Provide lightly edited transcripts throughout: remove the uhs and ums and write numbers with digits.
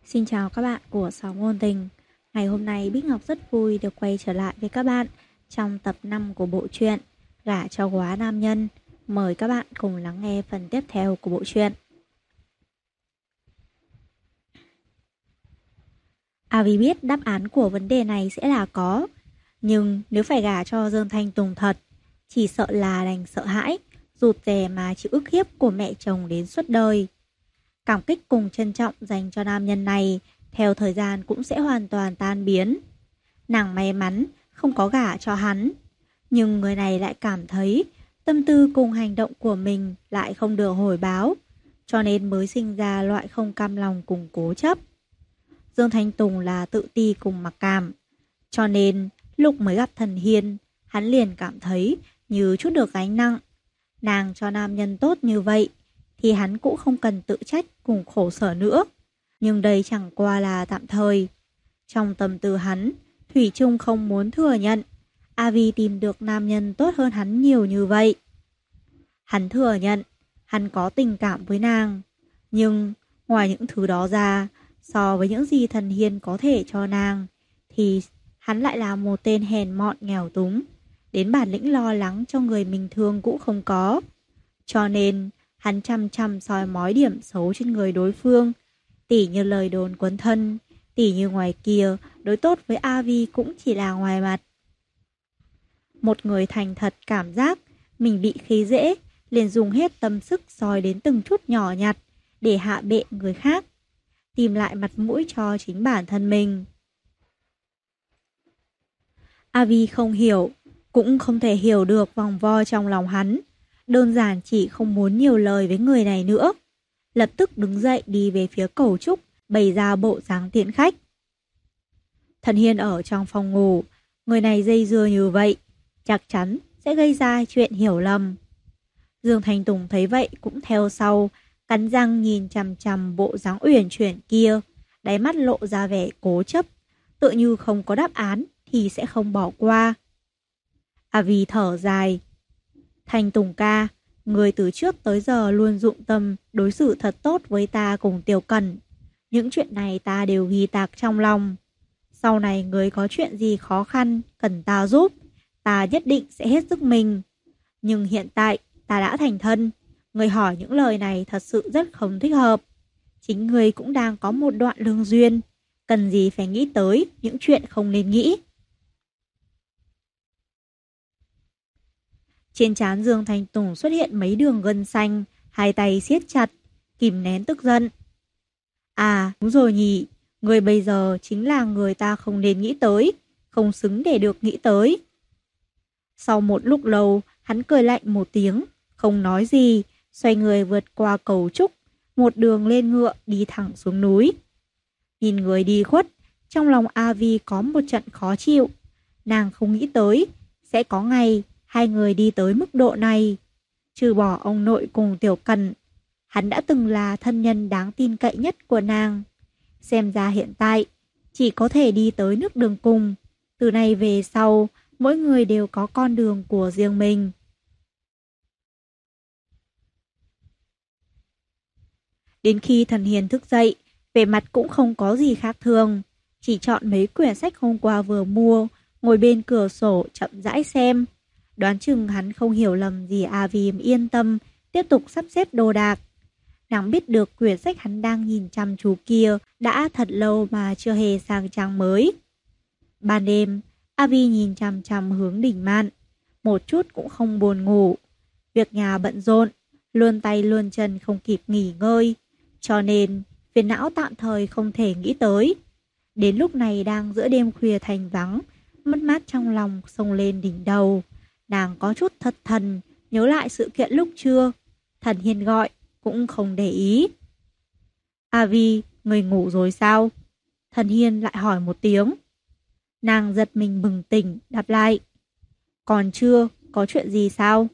Xin chào các bạn của Sóng Ngôn Tình. Ngày hôm nay Bích Ngọc rất vui được quay trở lại với các bạn trong tập 5 của bộ truyện Gả cho quá nam nhân. Mời các bạn cùng lắng nghe phần tiếp theo của bộ truyện. Vì biết đáp án của vấn đề này sẽ là có. Nhưng nếu phải gả cho Dương Thanh Tùng thật, chỉ sợ là đành sợ hãi, rụt rè mà chịu ức hiếp của mẹ chồng đến suốt đời. Cảm kích cùng trân trọng dành cho nam nhân này theo thời gian cũng sẽ hoàn toàn tan biến. Nàng may mắn không có gả cho hắn, nhưng người này lại cảm thấy tâm tư cùng hành động của mình lại không được hồi báo, cho nên mới sinh ra loại không cam lòng cùng cố chấp. Dương Thanh Tùng là tự ti cùng mặc cảm, cho nên lúc mới gặp Thần Hiên, hắn liền cảm thấy như chút được gánh nặng. Nàng cho nam nhân tốt như vậy thì hắn cũng không cần tự trách cùng khổ sở nữa. Nhưng đây chẳng qua là tạm thời. Trong tâm tư hắn, thủy chung không muốn thừa nhận Avi tìm được nam nhân tốt hơn hắn nhiều như vậy. Hắn thừa nhận hắn có tình cảm với nàng, nhưng ngoài những thứ đó ra, so với những gì Thần Hiên có thể cho nàng, thì hắn lại là một tên hèn mọn nghèo túng, đến bản lĩnh lo lắng cho người mình thương cũng không có. Cho nên hắn chăm chăm soi mói điểm xấu trên người đối phương, tỉ như lời đồn quấn thân, tỉ như ngoài kia đối tốt với Avi cũng chỉ là ngoài mặt. Một người thành thật cảm giác mình bị khi dễ, liền dùng hết tâm sức soi đến từng chút nhỏ nhặt để hạ bệ người khác, tìm lại mặt mũi cho chính bản thân mình. Avi không hiểu, cũng không thể hiểu được vòng vo trong lòng hắn, đơn giản chỉ không muốn nhiều lời với người này nữa. Lập tức đứng dậy đi về phía cầu trúc, bày ra bộ dáng tiễn khách. Thần Hiên ở trong phòng ngủ, người này dây dưa như vậy, chắc chắn sẽ gây ra chuyện hiểu lầm. Dương Thanh Tùng thấy vậy cũng theo sau, cắn răng nhìn chằm chằm bộ dáng uyển chuyển kia, đáy mắt lộ ra vẻ cố chấp, tựa như không có đáp án thì sẽ không bỏ qua. Avi thở dài. Thanh Tùng ca, người từ trước tới giờ luôn dụng tâm đối xử thật tốt với ta cùng Tiểu Cẩn. Những chuyện này ta đều ghi tạc trong lòng. Sau này người có chuyện gì khó khăn cần ta giúp, ta nhất định sẽ hết sức mình. Nhưng hiện tại ta đã thành thân, người hỏi những lời này thật sự rất không thích hợp. Chính người cũng đang có một đoạn lương duyên, cần gì phải nghĩ tới những chuyện không nên nghĩ. Trên trán Dương Thanh Tùng xuất hiện mấy đường gân xanh, hai tay siết chặt, kìm nén tức giận. À, đúng rồi nhỉ, người bây giờ chính là người ta không nên nghĩ tới, không xứng để được nghĩ tới. Sau một lúc lâu, hắn cười lạnh một tiếng, không nói gì, xoay người vượt qua cầu trúc, một đường lên ngựa đi thẳng xuống núi. Nhìn người đi khuất, trong lòng Avi có một trận khó chịu. Nàng không nghĩ tới, sẽ có ngày hai người đi tới mức độ này. Trừ bỏ ông nội cùng Tiểu Cẩn, hắn đã từng là thân nhân đáng tin cậy nhất của nàng. Xem ra hiện tại, chỉ có thể đi tới nước đường cùng. Từ nay về sau, mỗi người đều có con đường của riêng mình. Đến khi Thần Hiền thức dậy, vẻ mặt cũng không có gì khác thường. Chỉ chọn mấy quyển sách hôm qua vừa mua, ngồi bên cửa sổ chậm rãi xem. Đoán chừng hắn không hiểu lầm gì Avi yên tâm tiếp tục sắp xếp đồ đạc. Nàng biết được quyển sách hắn đang nhìn chăm chú kia đã thật lâu mà chưa hề sang trang mới. Ban đêm, Avi nhìn chăm chăm hướng đỉnh mạn, một chút cũng không buồn ngủ. Việc nhà bận rộn, luôn tay luôn chân không kịp nghỉ ngơi, cho nên phiền não tạm thời không thể nghĩ tới. Đến lúc này đang giữa đêm khuya thành vắng, mất mát trong lòng xông lên đỉnh đầu. Nàng có chút thất thần, nhớ lại sự kiện lúc trưa. Thần Hiên gọi, cũng không để ý. Avi, người ngủ rồi sao? Thần Hiên lại hỏi một tiếng. Nàng giật mình bừng tỉnh, đáp lại. Còn chưa, có chuyện gì sao?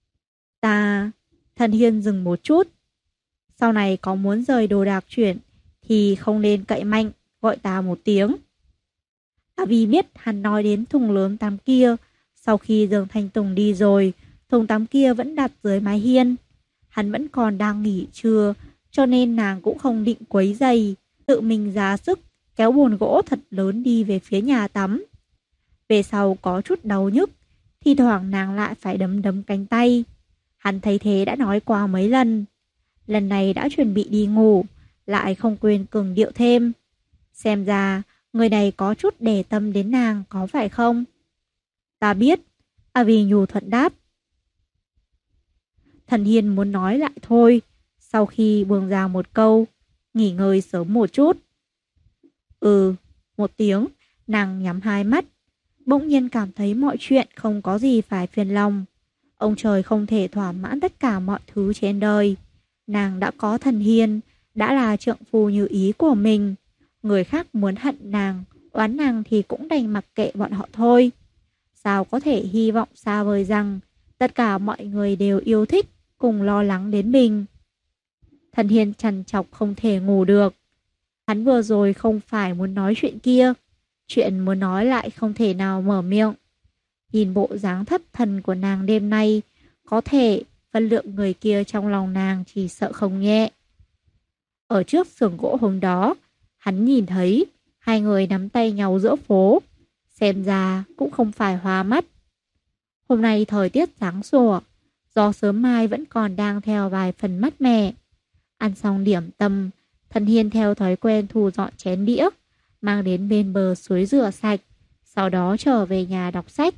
Thần Hiên dừng một chút. Sau này có muốn rời đồ đạc chuyển, thì không nên cậy mạnh, gọi ta một tiếng. Avi biết hắn nói đến thùng lớn tắm kia. Sau khi Dương Thanh Tùng đi rồi, thùng tắm kia vẫn đặt dưới mái hiên. Hắn vẫn còn đang nghỉ trưa, cho nên nàng cũng không định quấy giày. tự mình ra sức kéo bồn gỗ thật lớn đi về phía nhà tắm. Về sau có chút đau nhức, thi thoảng nàng lại phải đấm đấm cánh tay. Hắn thấy thế đã nói qua mấy lần. Lần này đã chuẩn bị đi ngủ, lại không quên cường điệu thêm. Xem ra, người này có chút để tâm đến nàng có phải không? Ta biết, Avi nhu thuận đáp. Thần Hiên muốn nói lại thôi, sau khi buông ra một câu, nghỉ ngơi sớm một chút. Một tiếng, nàng nhắm hai mắt, bỗng nhiên cảm thấy mọi chuyện không có gì phải phiền lòng. Ông trời không thể thỏa mãn tất cả mọi thứ trên đời. Nàng đã có Thần Hiên, đã là trượng phu như ý của mình. Người khác muốn hận nàng, oán nàng thì cũng đành mặc kệ bọn họ thôi. Sao có thể hy vọng xa vời rằng tất cả mọi người đều yêu thích, cùng lo lắng đến mình. Thần Hiên trằn trọc không thể ngủ được. Hắn vừa rồi không phải muốn nói chuyện kia, chuyện muốn nói lại không thể nào mở miệng. Nhìn bộ dáng thất thần của nàng đêm nay, có thể phân lượng người kia trong lòng nàng chỉ sợ không nhẹ. Ở trước xưởng gỗ hôm đó, hắn nhìn thấy hai người nắm tay nhau giữa phố, xem ra cũng không phải hoa mắt. Hôm nay thời tiết sáng sủa, gió sớm mai vẫn còn đang theo vài phần mát mẻ. Ăn xong điểm tâm, Thần Hiên theo thói quen thu dọn chén đĩa, mang đến bên bờ suối rửa sạch, sau đó trở về nhà đọc sách.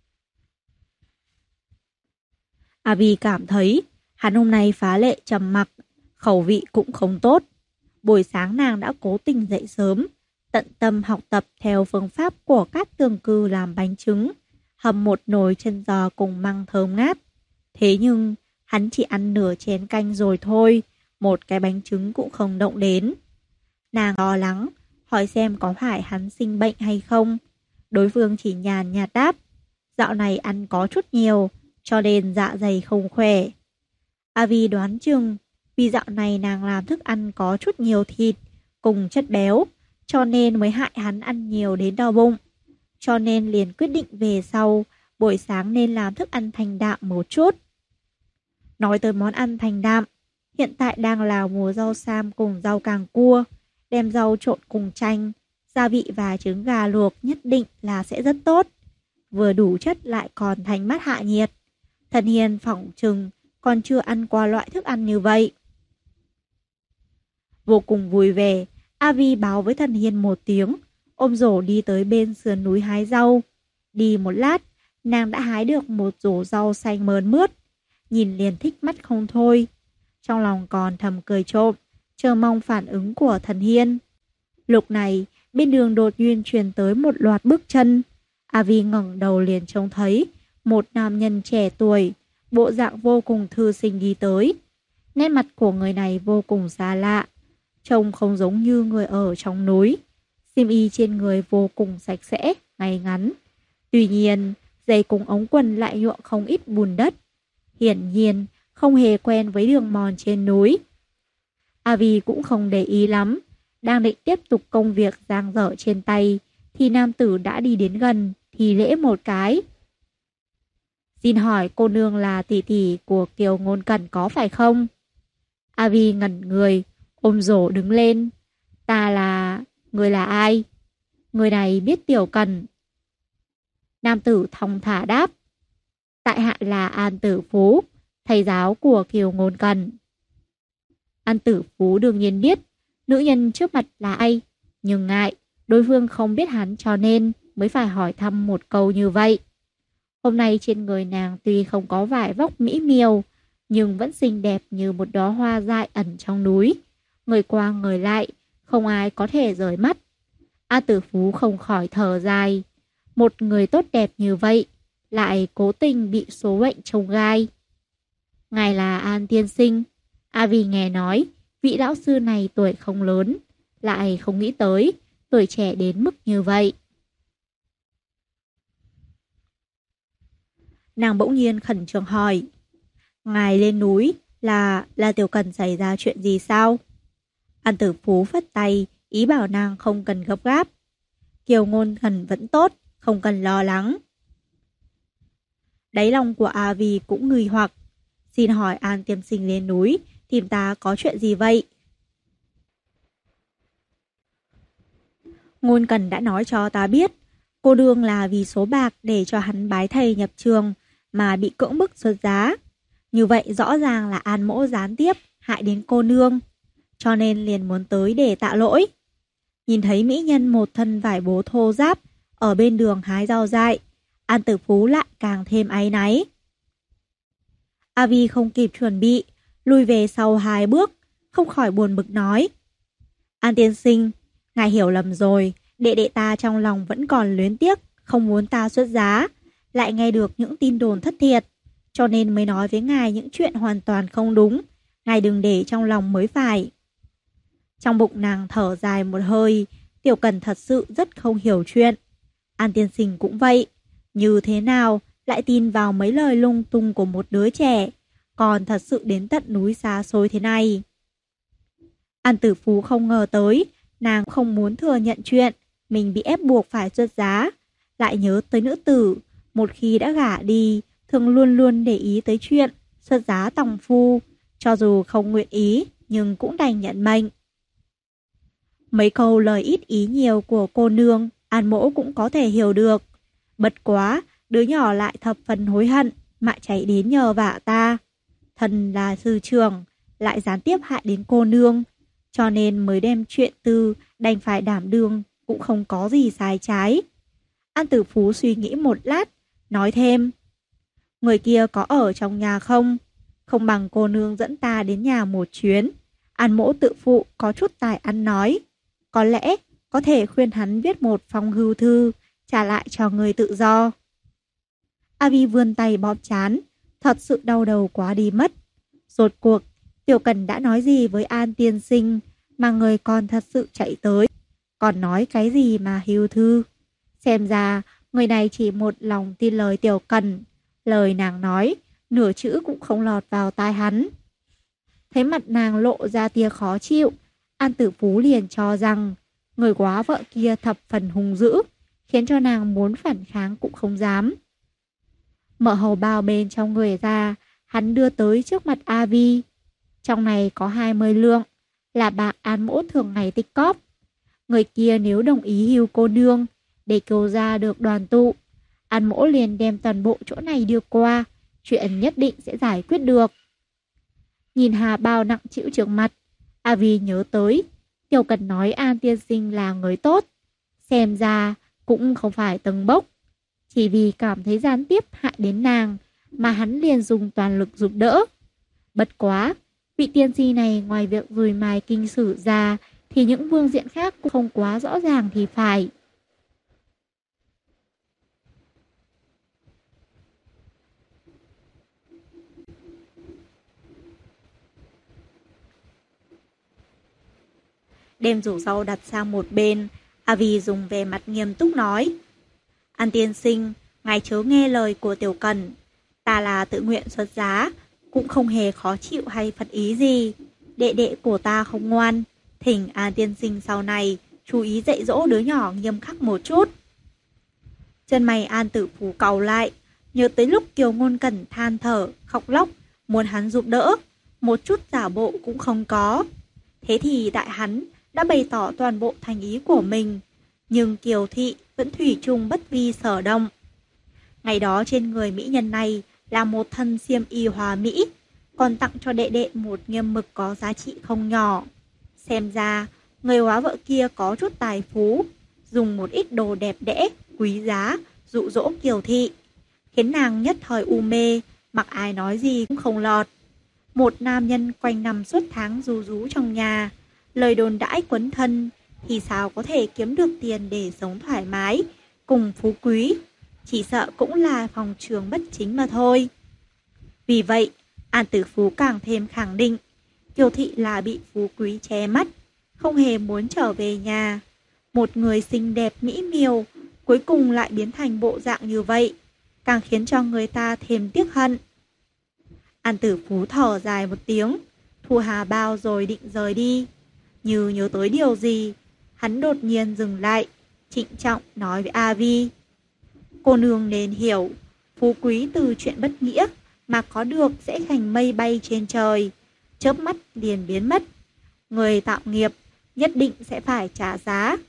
Avi cảm thấy hắn hôm nay phá lệ trầm mặc, khẩu vị cũng không tốt. Buổi sáng nàng đã cố tình dậy sớm, tận tâm học tập theo phương pháp của các tường cư làm bánh trứng, hầm một nồi chân giò cùng măng thơm ngát. Thế nhưng, hắn chỉ ăn nửa chén canh rồi thôi, một cái bánh trứng cũng không động đến. Nàng lo lắng, hỏi xem có phải hắn sinh bệnh hay không. Đối phương chỉ nhàn nhạt đáp, dạo này ăn có chút nhiều, cho nên dạ dày không khỏe. Avi đoán chừng, vì dạo này nàng làm thức ăn có chút nhiều thịt, cùng chất béo, cho nên mới hại hắn ăn nhiều đến đau bụng. Cho nên liền quyết định về sau, buổi sáng nên làm thức ăn thanh đạm một chút. Nói tới món ăn thanh đạm, hiện tại đang là mùa rau sam cùng rau càng cua, đem rau trộn cùng chanh, gia vị và trứng gà luộc nhất định là sẽ rất tốt. Vừa đủ chất lại còn thanh mát hạ nhiệt. Thần Hiên phỏng chừng còn chưa ăn qua loại thức ăn như vậy. Vô cùng vui vẻ, Avi báo với Thần Hiên một tiếng, ôm rổ đi tới bên sườn núi hái rau. Đi một lát, nàng đã hái được một rổ rau xanh mơn mướt, nhìn liền thích mắt không thôi. Trong lòng còn thầm cười trộm, chờ mong phản ứng của Thần Hiên. Lúc này, bên đường đột nhiên truyền tới một loạt bước chân. Avi ngẩng đầu liền trông thấy một nam nhân trẻ tuổi, bộ dạng vô cùng thư sinh đi tới. Nét mặt của người này vô cùng xa lạ, trông không giống như người ở trong núi. Xiêm y trên người vô cùng sạch sẽ, ngay ngắn. Tuy nhiên, giày cùng ống quần lại nhuộm không ít bùn đất. Hiển nhiên, không hề quen với đường mòn trên núi. Avi cũng không để ý lắm, đang định tiếp tục công việc dang dở trên tay, thì nam tử đã đi đến gần, thì lễ một cái. Xin hỏi cô nương là tỷ tỷ của Kiều Ngôn Cẩn có phải không? Avi ngẩn người, ôm rổ đứng lên. Người là ai? Người này biết Tiểu Cần. Nam tử thong thả đáp. Tại hạ là An Tử Phú, thầy giáo của Kiều Ngôn Cẩn. An Tử Phú đương nhiên biết nữ nhân trước mặt là ai, nhưng ngại đối phương không biết hắn cho nên mới phải hỏi thăm một câu như vậy. Hôm nay trên người nàng tuy không có vải vóc mỹ miều, nhưng vẫn xinh đẹp như một đóa hoa dại ẩn trong núi. Người qua người lại, không ai có thể rời mắt. A Tử Phú không khỏi thở dài. Một người tốt đẹp như vậy, lại cố tình bị số mệnh chông gai. Ngài là An tiên sinh. Avi nghe nói, vị lão sư này tuổi không lớn, lại không nghĩ tới tuổi trẻ đến mức như vậy. Nàng bỗng nhiên khẩn trương hỏi, ngài lên núi là Tiểu Cần xảy ra chuyện gì sao? An Tử Phú phất tay, ý bảo nàng không cần gấp gáp. Kiều Ngôn Cẩn vẫn tốt, không cần lo lắng. Đáy lòng của Avi cũng nghi hoặc, xin hỏi An tiên sinh lên núi tìm ta có chuyện gì vậy? Ngôn Cần đã nói cho ta biết, cô nương là vì số bạc để cho hắn bái thầy nhập trường mà bị cưỡng bức xuất giá. Như vậy rõ ràng là An Mỗ gián tiếp hại đến cô nương, cho nên liền muốn tới để tạ lỗi. Nhìn thấy mỹ nhân một thân vải bố thô ráp ở bên đường hái rau dại, An Tử Phú lại càng thêm áy náy. A Vi không kịp chuẩn bị, lùi về sau 2 bước, không khỏi buồn bực nói: An tiên sinh, ngài hiểu lầm rồi, đệ đệ ta trong lòng vẫn còn luyến tiếc, không muốn ta xuất giá, lại nghe được những tin đồn thất thiệt, cho nên mới nói với ngài những chuyện hoàn toàn không đúng, ngài đừng để trong lòng mới phải. Trong bụng nàng thở dài một hơi, Tiểu Cần thật sự rất không hiểu chuyện. An tiên sinh cũng vậy, như thế nào lại tin vào mấy lời lung tung của một đứa trẻ, còn thật sự đến tận núi xa xôi thế này. An Tử Phú không ngờ tới, nàng không muốn thừa nhận chuyện mình bị ép buộc phải xuất giá, lại nhớ tới nữ tử, một khi đã gả đi, thường luôn luôn để ý tới chuyện xuất giá tòng phu, cho dù không nguyện ý, nhưng cũng đành nhận mệnh. Mấy câu lời ít ý nhiều của cô nương, An Mỗ cũng có thể hiểu được. Bất quá, đứa nhỏ lại thập phần hối hận, mà chạy đến nhờ vả ta. Thần là sư trưởng, lại gián tiếp hại đến cô nương, cho nên mới đem chuyện tư đành phải đảm đương, cũng không có gì sai trái. An Tử Phú suy nghĩ một lát, nói thêm: Người kia có ở trong nhà không? Không bằng cô nương dẫn ta đến nhà một chuyến. An Mỗ tự phụ có chút tài ăn nói, có lẽ có thể khuyên hắn viết một phong hưu thư, trả lại cho người tự do. A Vi vươn tay bóp chán, thật sự đau đầu quá đi mất. Rốt cuộc, Tiểu Cần đã nói gì với An tiên sinh mà người còn thật sự chạy tới, còn nói cái gì mà hưu thư. Xem ra, người này chỉ một lòng tin lời Tiểu Cần, lời nàng nói, nửa chữ cũng không lọt vào tai hắn. Thấy mặt nàng lộ ra tia khó chịu, An Tử Phú liền cho rằng người quá vợ kia thập phần hung dữ, khiến cho nàng muốn phản kháng cũng không dám. Mở hầu bao bên trong người ra, hắn đưa tới trước mặt A Vi. Trong này có 20 lượng, là bạc An Mỗ thường ngày tích cóp. Người kia nếu đồng ý hưu cô nương, để cứu ra được đoàn tụ, An Mỗ liền đem toàn bộ chỗ này đưa qua, chuyện nhất định sẽ giải quyết được. Nhìn hà bao nặng chịu trước mặt, A Vi nhớ tới Tiểu Cần nói An tiên sinh là người tốt, xem ra cũng không phải tầng bốc. Chỉ vì cảm thấy gián tiếp hại đến nàng mà hắn liền dùng toàn lực giúp đỡ. Bất quá, vị tiên tri này ngoài việc rùi mài kinh sử ra thì những phương diện khác cũng không quá rõ ràng thì phải. Đem rổ rau đặt sang một bên, A Vi dùng vẻ mặt nghiêm túc nói: An tiên sinh, ngài chớ nghe lời của Tiểu Cần. Ta là tự nguyện xuất giá, cũng không hề khó chịu hay phật ý gì. Đệ đệ của ta không ngoan, thỉnh An tiên sinh sau này chú ý dạy dỗ đứa nhỏ nghiêm khắc một chút. Chân mày An Tử Phú cau lại, nhớ tới lúc Kiều Ngôn Cẩn than thở, khóc lóc, muốn hắn giúp đỡ, một chút giả bộ cũng không có. Thế thì đại hắn đã bày tỏ toàn bộ thành ý của mình, nhưng Kiều Thị vẫn thủy chung bất vi sở động. Ngày đó trên người mỹ nhân này là một thân xiêm y hòa mỹ, còn tặng cho đệ đệ một nghiêm mực có giá trị không nhỏ. Xem ra, người hóa vợ kia có chút tài phú, dùng một ít đồ đẹp đẽ, quý giá, dụ dỗ Kiều Thị, khiến nàng nhất thời u mê, mặc ai nói gì cũng không lọt. Một nam nhân quanh năm suốt tháng ru rú trong nhà, lời đồn đãi quấn thân, thì sao có thể kiếm được tiền để sống thoải mái, cùng phú quý, chỉ sợ cũng là phòng trường bất chính mà thôi. Vì vậy, An Tử Phú càng thêm khẳng định, Kiều Thị là bị phú quý che mắt, không hề muốn trở về nhà. Một người xinh đẹp mỹ miều, cuối cùng lại biến thành bộ dạng như vậy, càng khiến cho người ta thêm tiếc hận. An Tử Phú thở dài một tiếng, thu hà bao rồi định rời đi. Như nhớ tới điều gì, hắn đột nhiên dừng lại, trịnh trọng nói với A Vi: Cô nương nên hiểu, phú quý từ chuyện bất nghĩa mà có được sẽ thành mây bay trên trời, chớp mắt liền biến mất. Người tạo nghiệp nhất định sẽ phải trả giá.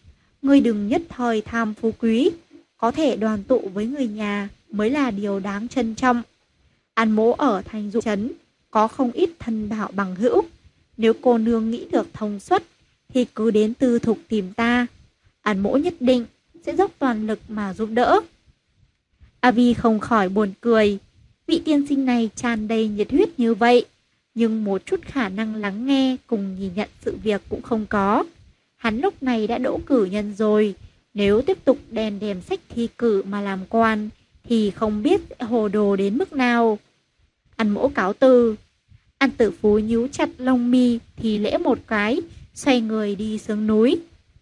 Ngươi đừng nhất thời tham phú quý, có thể đoàn tụ với người nhà mới là điều đáng trân trọng. An mỗ ở thành Dụ Trấn, có không ít thân bảo bằng hữu. Nếu cô nương nghĩ được thông suốt, thì cứ đến Tư Thục tìm ta. An mỗ nhất định sẽ dốc toàn lực mà giúp đỡ. A Vi không khỏi buồn cười. Vị tiên sinh này tràn đầy nhiệt huyết như vậy, nhưng một chút khả năng lắng nghe cùng nhìn nhận sự việc cũng không có. Hắn lúc này đã đỗ cử nhân rồi, nếu tiếp tục đèn đèm sách thi cử mà làm quan, thì không biết sẽ hồ đồ đến mức nào. An mỗ cáo từ. An Tử Phú nhíu chặt lông mi thì lễ một cái, xoay người đi xuống núi.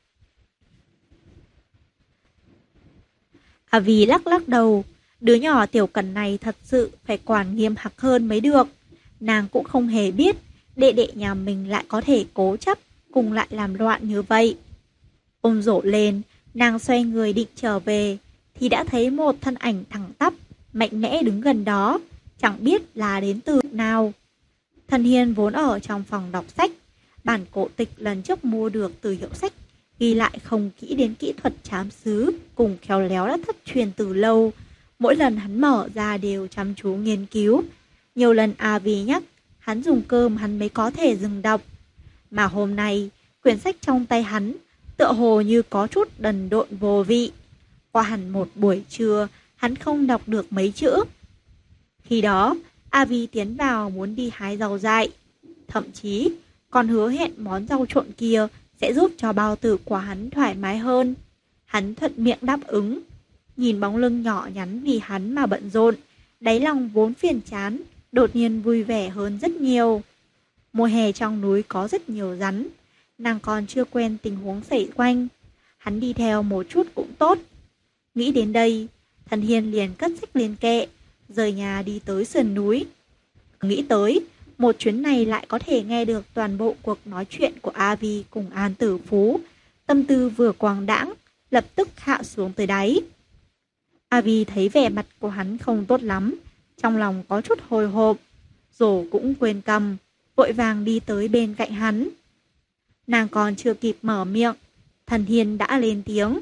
A Vi lắc lắc đầu, đứa nhỏ Tiểu Cần này thật sự phải quản nghiêm khắc hơn mới được. Nàng cũng không hề biết đệ đệ nhà mình lại có thể cố chấp cùng lại làm loạn như vậy. Ôm rổ lên, nàng xoay người định trở về thì đã thấy một thân ảnh thẳng tắp mạnh mẽ đứng gần đó, chẳng biết là đến từ nào. Thần Hiên vốn ở trong phòng đọc sách, bản cổ tịch lần trước mua được từ hiệu sách ghi lại không kỹ đến kỹ thuật trám sứ cùng khéo léo đã thất truyền từ lâu. Mỗi lần hắn mở ra đều chăm chú nghiên cứu. Nhiều lần A Vi nhắc hắn dùng cơm hắn mới có thể dừng đọc. Mà hôm nay quyển sách trong tay hắn tựa hồ như có chút đần độn vô vị. Qua hẳn một buổi trưa hắn không đọc được mấy chữ. Khi đó A Vi tiến vào muốn đi hái rau dại, thậm chí còn hứa hẹn món rau trộn kia sẽ giúp cho bao tử của hắn thoải mái hơn. Hắn thuận miệng đáp ứng. Nhìn bóng lưng nhỏ nhắn vì hắn mà bận rộn, đáy lòng vốn phiền chán, đột nhiên vui vẻ hơn rất nhiều. Mùa hè trong núi có rất nhiều rắn, nàng còn chưa quen tình huống xảy quanh. Hắn đi theo một chút cũng tốt. Nghĩ đến đây, Thần Hiên liền cất sách lên kệ, rời nhà đi tới sườn núi. Nghĩ tới, một chuyến này lại có thể nghe được toàn bộ cuộc nói chuyện của A Vi cùng An Tử Phú. Tâm tư vừa quang đãng, lập tức hạ xuống tới đáy. A Vi thấy vẻ mặt của hắn không tốt lắm, trong lòng có chút hồi hộp, rổ cũng quên cầm, vội vàng đi tới bên cạnh hắn. Nàng còn chưa kịp mở miệng, Thần Hiên đã lên tiếng.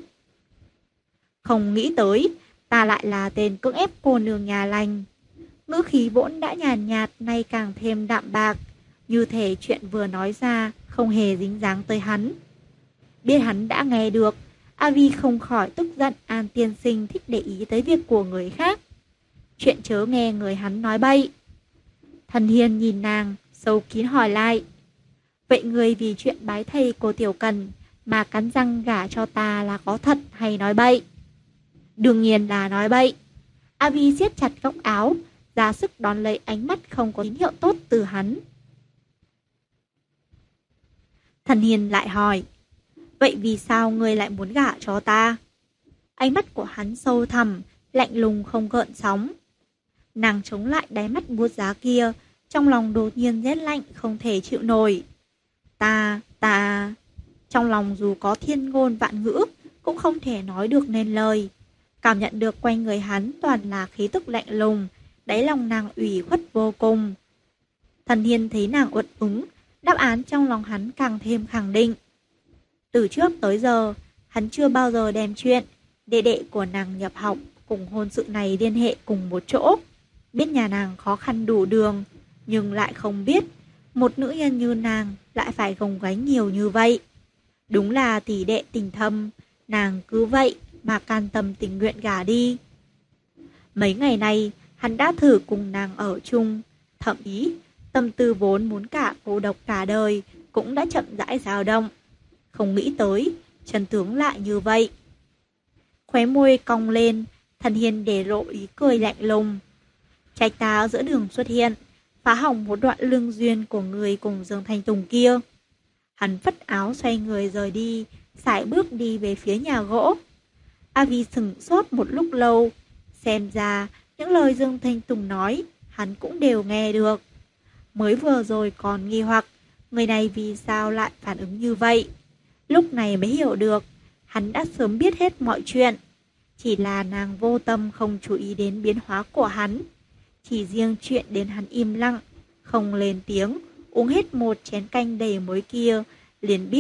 Không nghĩ tới, ta lại là tên cưỡng ép cô nương nhà lành. Ngữ khí vốn đã nhàn nhạt nay càng thêm đạm bạc, như thể chuyện vừa nói ra không hề dính dáng tới hắn. Biết hắn đã nghe được, A Vi không khỏi tức giận An tiên sinh thích để ý tới việc của người khác. Chuyện chớ nghe người hắn nói bậy. Thần Hiên nhìn nàng, sâu kín hỏi lại. Vậy người vì chuyện bái thầy của Tiểu Cần mà cắn răng gả cho ta là có thật hay nói bậy? Đương nhiên là nói bậy. A Vi siết chặt góc áo, ra sức đón lấy ánh mắt không có tín hiệu tốt từ hắn. Thần Hiên lại hỏi. Vậy vì sao ngươi lại muốn gả cho ta? Ánh mắt của hắn sâu thẳm, lạnh lùng không gợn sóng. Nàng chống lại đáy mắt buốt giá kia, trong lòng đột nhiên rét lạnh không thể chịu nổi. Ta... Trong lòng dù có thiên ngôn vạn ngữ, cũng không thể nói được nên lời. Cảm nhận được quanh người hắn toàn là khí tức lạnh lùng, đáy lòng nàng ủy khuất vô cùng. Thần Hiên thấy nàng uất úng, đáp án trong lòng hắn càng thêm khẳng định. Từ trước tới giờ, hắn chưa bao giờ đem chuyện đệ đệ của nàng nhập học cùng hôn sự này liên hệ cùng một chỗ. Biết nhà nàng khó khăn đủ đường, nhưng lại không biết một nữ nhân như nàng lại phải gồng gánh nhiều như vậy. Đúng là tỷ đệ tình thâm, nàng cứ vậy mà can tâm tình nguyện gả đi. Mấy ngày nay, hắn đã thử cùng nàng ở chung, thậm chí tâm tư vốn muốn cả cô độc cả đời cũng đã chậm rãi dao động. Không nghĩ tới, chân tướng lại như vậy. Khóe môi cong lên, Thần Hiên để lộ ý cười lạnh lùng. Trạch tá giữa đường xuất hiện, phá hỏng một đoạn lương duyên của người cùng Dương Thanh Tùng kia. Hắn phất áo xoay người rời đi, sải bước đi về phía nhà gỗ. A Vi sửng sốt một lúc lâu, xem ra những lời Dương Thanh Tùng nói, hắn cũng đều nghe được. Mới vừa rồi còn nghi hoặc, người này vì sao lại phản ứng như vậy. Lúc này mới hiểu được, hắn đã sớm biết hết mọi chuyện. Chỉ là nàng vô tâm không chú ý đến biến hóa của hắn. Chỉ riêng chuyện đến hắn im lặng, không lên tiếng, uống hết một chén canh đầy muối kia, liền biết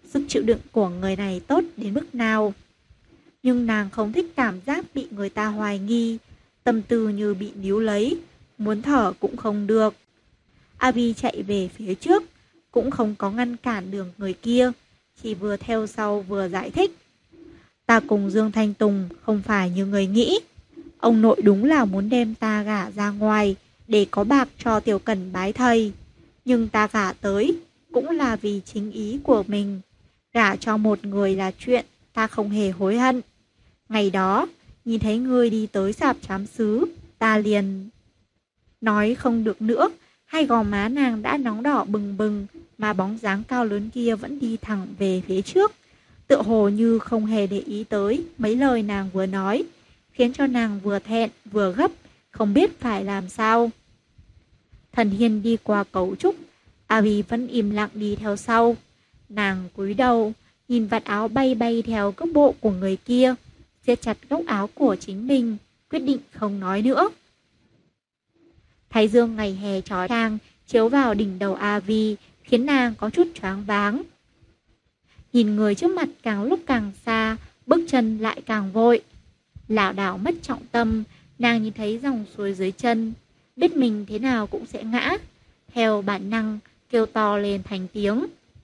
sức chịu đựng của người này tốt đến mức nào. Nhưng nàng không thích cảm giác bị người ta hoài nghi, tâm tư như bị níu lấy, muốn thở cũng không được. Abby chạy về phía trước, cũng không có ngăn cản đường người kia, chỉ vừa theo sau vừa giải thích. Ta cùng Dương Thanh Tùng không phải như người nghĩ. Ông nội đúng là muốn đem ta gả ra ngoài để có bạc cho Tiểu Cẩn bái thầy. Nhưng ta gả tới cũng là vì chính ý của mình. Gả cho một người là chuyện ta không hề hối hận. Ngày đó, nhìn thấy ngươi đi tới sạp trám sứ, ta liền nói không được nữa. Hai gò má nàng đã nóng đỏ bừng bừng, mà bóng dáng cao lớn kia vẫn đi thẳng về phía trước, tựa hồ như không hề để ý tới mấy lời nàng vừa nói, khiến cho nàng vừa thẹn vừa gấp, không biết phải làm sao. Thần Hiên đi qua cấu trúc, Abby vẫn im lặng đi theo sau. Nàng cúi đầu, nhìn vạt áo bay bay theo cước bộ của người kia, siết chặt góc áo của chính mình, quyết định không nói nữa. Thái dương ngày hè chói chang chiếu vào đỉnh đầu Abby, khiến nàng có chút choáng váng. Nhìn người trước mặt càng lúc càng xa, bước chân lại càng vội. Lảo đảo mất trọng tâm, nàng nhìn thấy dòng suối dưới chân, biết mình thế nào cũng sẽ ngã. Theo bản năng, kêu to lên thành tiếng.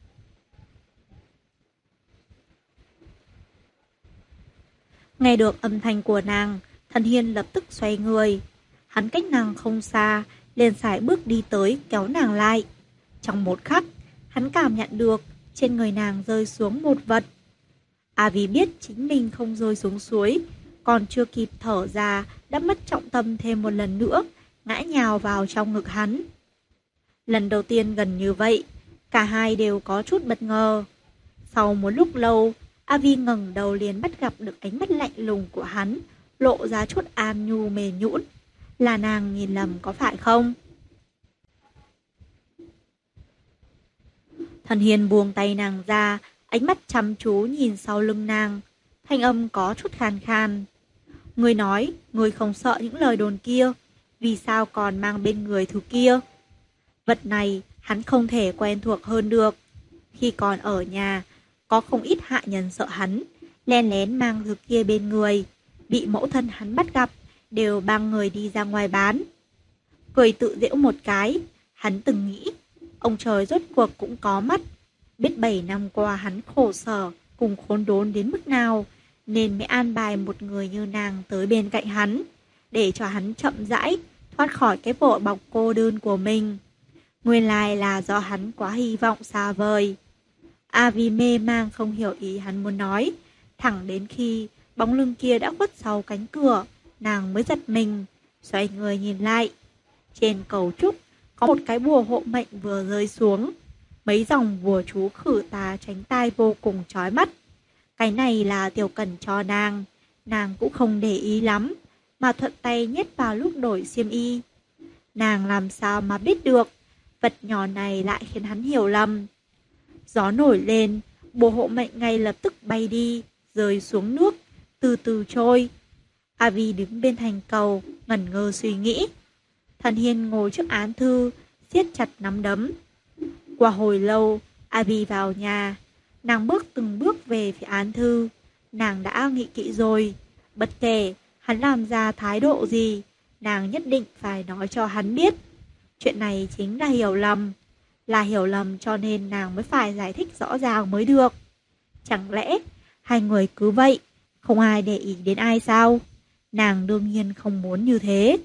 Nghe được âm thanh của nàng, Thần Hiên lập tức xoay người. Hắn cách nàng không xa, liền sải bước đi tới kéo nàng lại. Trong một khắc, hắn cảm nhận được trên người nàng rơi xuống một vật. Abby biết chính mình không rơi xuống suối, còn chưa kịp thở ra đã mất trọng tâm thêm một lần nữa, ngã nhào vào trong ngực hắn. Lần đầu tiên gần như vậy, cả hai đều có chút bất ngờ. Sau một lúc lâu, Abby ngẩng đầu liền bắt gặp được ánh mắt lạnh lùng của hắn, lộ ra chút an nhu mềm nhũn. Là nàng nhìn lầm có phải không? Thần Hiên buông tay nàng ra, ánh mắt chăm chú nhìn sau lưng nàng, thanh âm có chút khàn khàn. Ngươi nói, ngươi không sợ những lời đồn kia, vì sao còn mang bên người thứ kia? Vật này hắn không thể quen thuộc hơn được. Khi còn ở nhà, có không ít hạ nhân sợ hắn, len lén mang thứ kia bên người, bị mẫu thân hắn bắt gặp, đều mang người đi ra ngoài bán. Cười tự giễu một cái, hắn từng nghĩ, ông trời rốt cuộc cũng có mắt. Biết 7 năm qua hắn khổ sở, cùng khốn đốn đến mức nào, nên mới an bài một người như nàng tới bên cạnh hắn, để cho hắn chậm rãi thoát khỏi cái vỏ bọc cô đơn của mình. Nguyên lai là do hắn quá hy vọng xa vời. Abby mê mang không hiểu ý hắn muốn nói, thẳng đến khi bóng lưng kia đã khuất sau cánh cửa, nàng mới giật mình, xoay người nhìn lại. Trên cầu trúc có một cái bùa hộ mệnh vừa rơi xuống, mấy dòng bùa chú khử tà tránh tai vô cùng chói mắt. Cái này là Tiểu Cẩn cho nàng cũng không để ý lắm, mà thuận tay nhét vào lúc đổi xiêm y. Nàng làm sao mà biết được, vật nhỏ này lại khiến hắn hiểu lầm. Gió nổi lên, bùa hộ mệnh ngay lập tức bay đi, rơi xuống nước, từ từ trôi. Abby đứng bên thành cầu, ngẩn ngơ suy nghĩ. Thần Hiên ngồi trước án thư, siết chặt nắm đấm. Qua hồi lâu, Abby vào nhà. Nàng bước từng bước về phía án thư. Nàng đã nghĩ kỹ rồi. Bất kể hắn làm ra thái độ gì, nàng nhất định phải nói cho hắn biết. Chuyện này chính là hiểu lầm. Là hiểu lầm cho nên nàng mới phải giải thích rõ ràng mới được. Chẳng lẽ hai người cứ vậy, không ai để ý đến ai sao? Nàng đương nhiên không muốn như thế.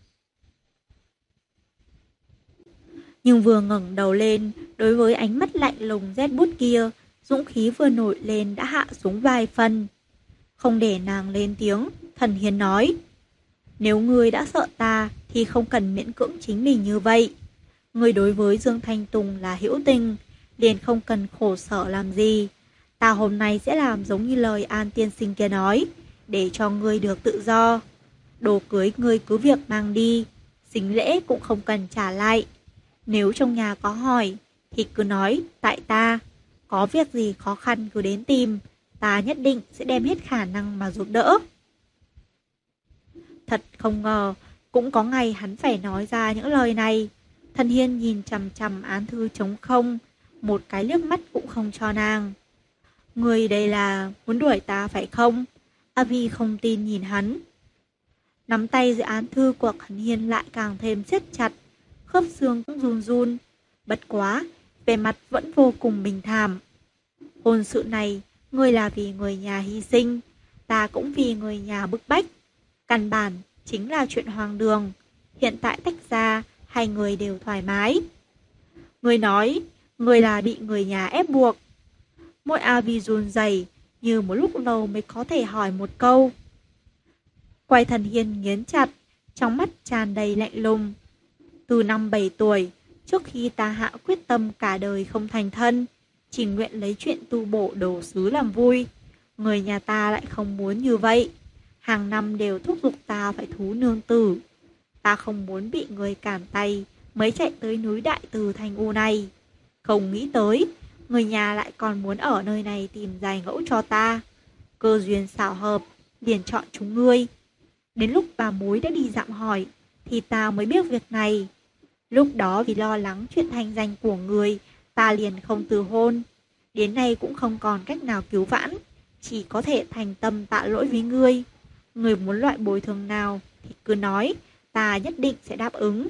Nhưng vừa ngẩng đầu lên, đối với ánh mắt lạnh lùng rét buốt kia, dũng khí vừa nổi lên đã hạ xuống vài phần. Không để nàng lên tiếng, Thần Hiên nói: nếu ngươi đã sợ ta thì không cần miễn cưỡng chính mình như vậy. Ngươi đối với Dương Thanh Tùng là hữu tình, liền không cần khổ sở làm gì. Ta hôm nay sẽ làm giống như lời An tiên sinh kia nói, để cho ngươi được tự do. Đồ cưới ngươi cứ việc mang đi, sính lễ cũng không cần trả lại. Nếu trong nhà có hỏi thì cứ nói tại ta. Có việc gì khó khăn cứ đến tìm, ta nhất định sẽ đem hết khả năng mà giúp đỡ. Thật không ngờ, cũng có ngày hắn phải nói ra những lời này. Thần Hiên nhìn chằm chằm án thư trống không, một cái liếc mắt cũng không cho nàng. Người đây là muốn đuổi ta phải không? Avi không tin nhìn hắn. Nắm tay giữa án thư của Khẩn Hiên lại càng thêm siết chặt, khớp xương cũng run run. Bất quá, vẻ mặt vẫn vô cùng bình thản. Hôn sự này, ngươi là vì người nhà hy sinh, ta cũng vì người nhà bức bách. Căn bản chính là chuyện hoang đường. Hiện tại tách ra, hai người đều thoải mái. Ngươi nói, ngươi là bị người nhà ép buộc. Môi Avi run rẩy, như một lúc lâu mới có thể hỏi một câu. Quay Thần Hiên nghiến chặt, trong mắt tràn đầy lạnh lùng. Từ năm 7 tuổi, trước khi ta hạ quyết tâm cả đời không thành thân, chỉ nguyện lấy chuyện tu bổ đồ sứ làm vui. Người nhà ta lại không muốn như vậy. Hàng năm đều thúc giục ta phải thú nương tử. Ta không muốn bị người cản tay mới chạy tới núi Đại Từ Thanh U này. Không nghĩ tới, người nhà lại còn muốn ở nơi này tìm giải ngẫu cho ta. Cơ duyên xảo hợp, liền chọn chúng ngươi. Đến lúc bà mối đã đi dạm hỏi, thì ta mới biết việc này. Lúc đó vì lo lắng chuyện thanh danh của người, ta liền không từ hôn. Đến nay cũng không còn cách nào cứu vãn, chỉ có thể thành tâm tạ lỗi với ngươi. Người muốn loại bồi thường nào thì cứ nói, ta nhất định sẽ đáp ứng.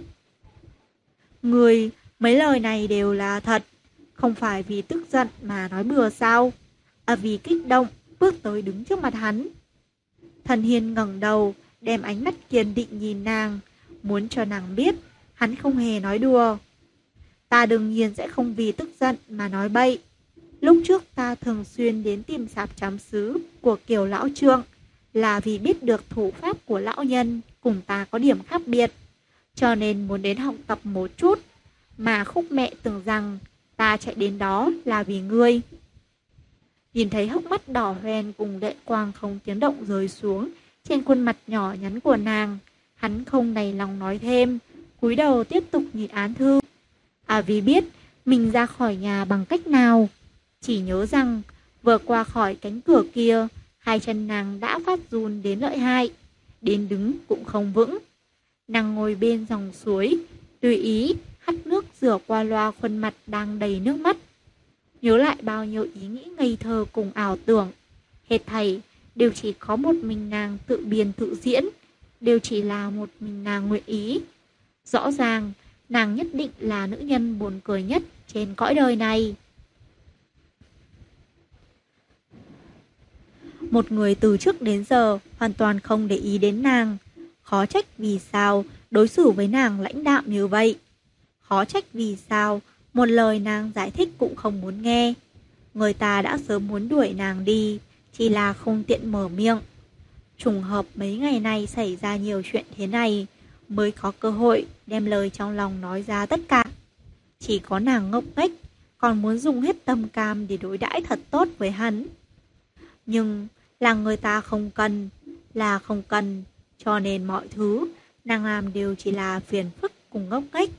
Người, mấy lời này đều là thật, không phải vì tức giận mà nói bừa sao? À vì kích động, bước tới đứng trước mặt hắn. Thần Hiên ngẩng đầu, đem ánh mắt kiên định nhìn nàng, muốn cho nàng biết hắn không hề nói đùa. Ta đương nhiên sẽ không vì tức giận mà nói bậy. Lúc trước ta thường xuyên đến tìm sạp chám sứ của Kiều lão trượng là vì biết được thủ pháp của lão nhân cùng ta có điểm khác biệt, cho nên muốn đến học tập một chút. Mà Khúc mẹ tưởng rằng ta chạy đến đó là vì ngươi. Nhìn thấy hốc mắt đỏ hoen cùng lệ quang không tiếng động rơi xuống trên khuôn mặt nhỏ nhắn của nàng, hắn không nảy lòng nói thêm, cúi đầu tiếp tục nhìn án thư. À vì biết mình ra khỏi nhà bằng cách nào, chỉ nhớ rằng vừa qua khỏi cánh cửa kia, hai chân nàng đã phát run đến lợi hại, đến đứng cũng không vững. Nàng ngồi bên dòng suối, tùy ý hắt nước rửa qua loa khuôn mặt đang đầy nước mắt. Nhớ lại bao nhiêu ý nghĩ ngây thơ cùng ảo tưởng, hết thảy đều chỉ có một mình nàng tự biên tự diễn, đều chỉ là một mình nàng nguyện ý. Rõ ràng, nàng nhất định là nữ nhân buồn cười nhất trên cõi đời này. Một người từ trước đến giờ hoàn toàn không để ý đến nàng. Khó trách vì sao đối xử với nàng lãnh đạm như vậy. Khó trách vì sao một lời nàng giải thích cũng không muốn nghe. Người ta đã sớm muốn đuổi nàng đi, chỉ là không tiện mở miệng. Trùng hợp mấy ngày nay xảy ra nhiều chuyện thế này, mới có cơ hội đem lời trong lòng nói ra tất cả. Chỉ có nàng ngốc nghếch, còn muốn dùng hết tâm cam để đối đãi thật tốt với hắn. Nhưng là người ta không cần, là không cần, cho nên mọi thứ nàng làm đều chỉ là phiền phức cùng ngốc nghếch.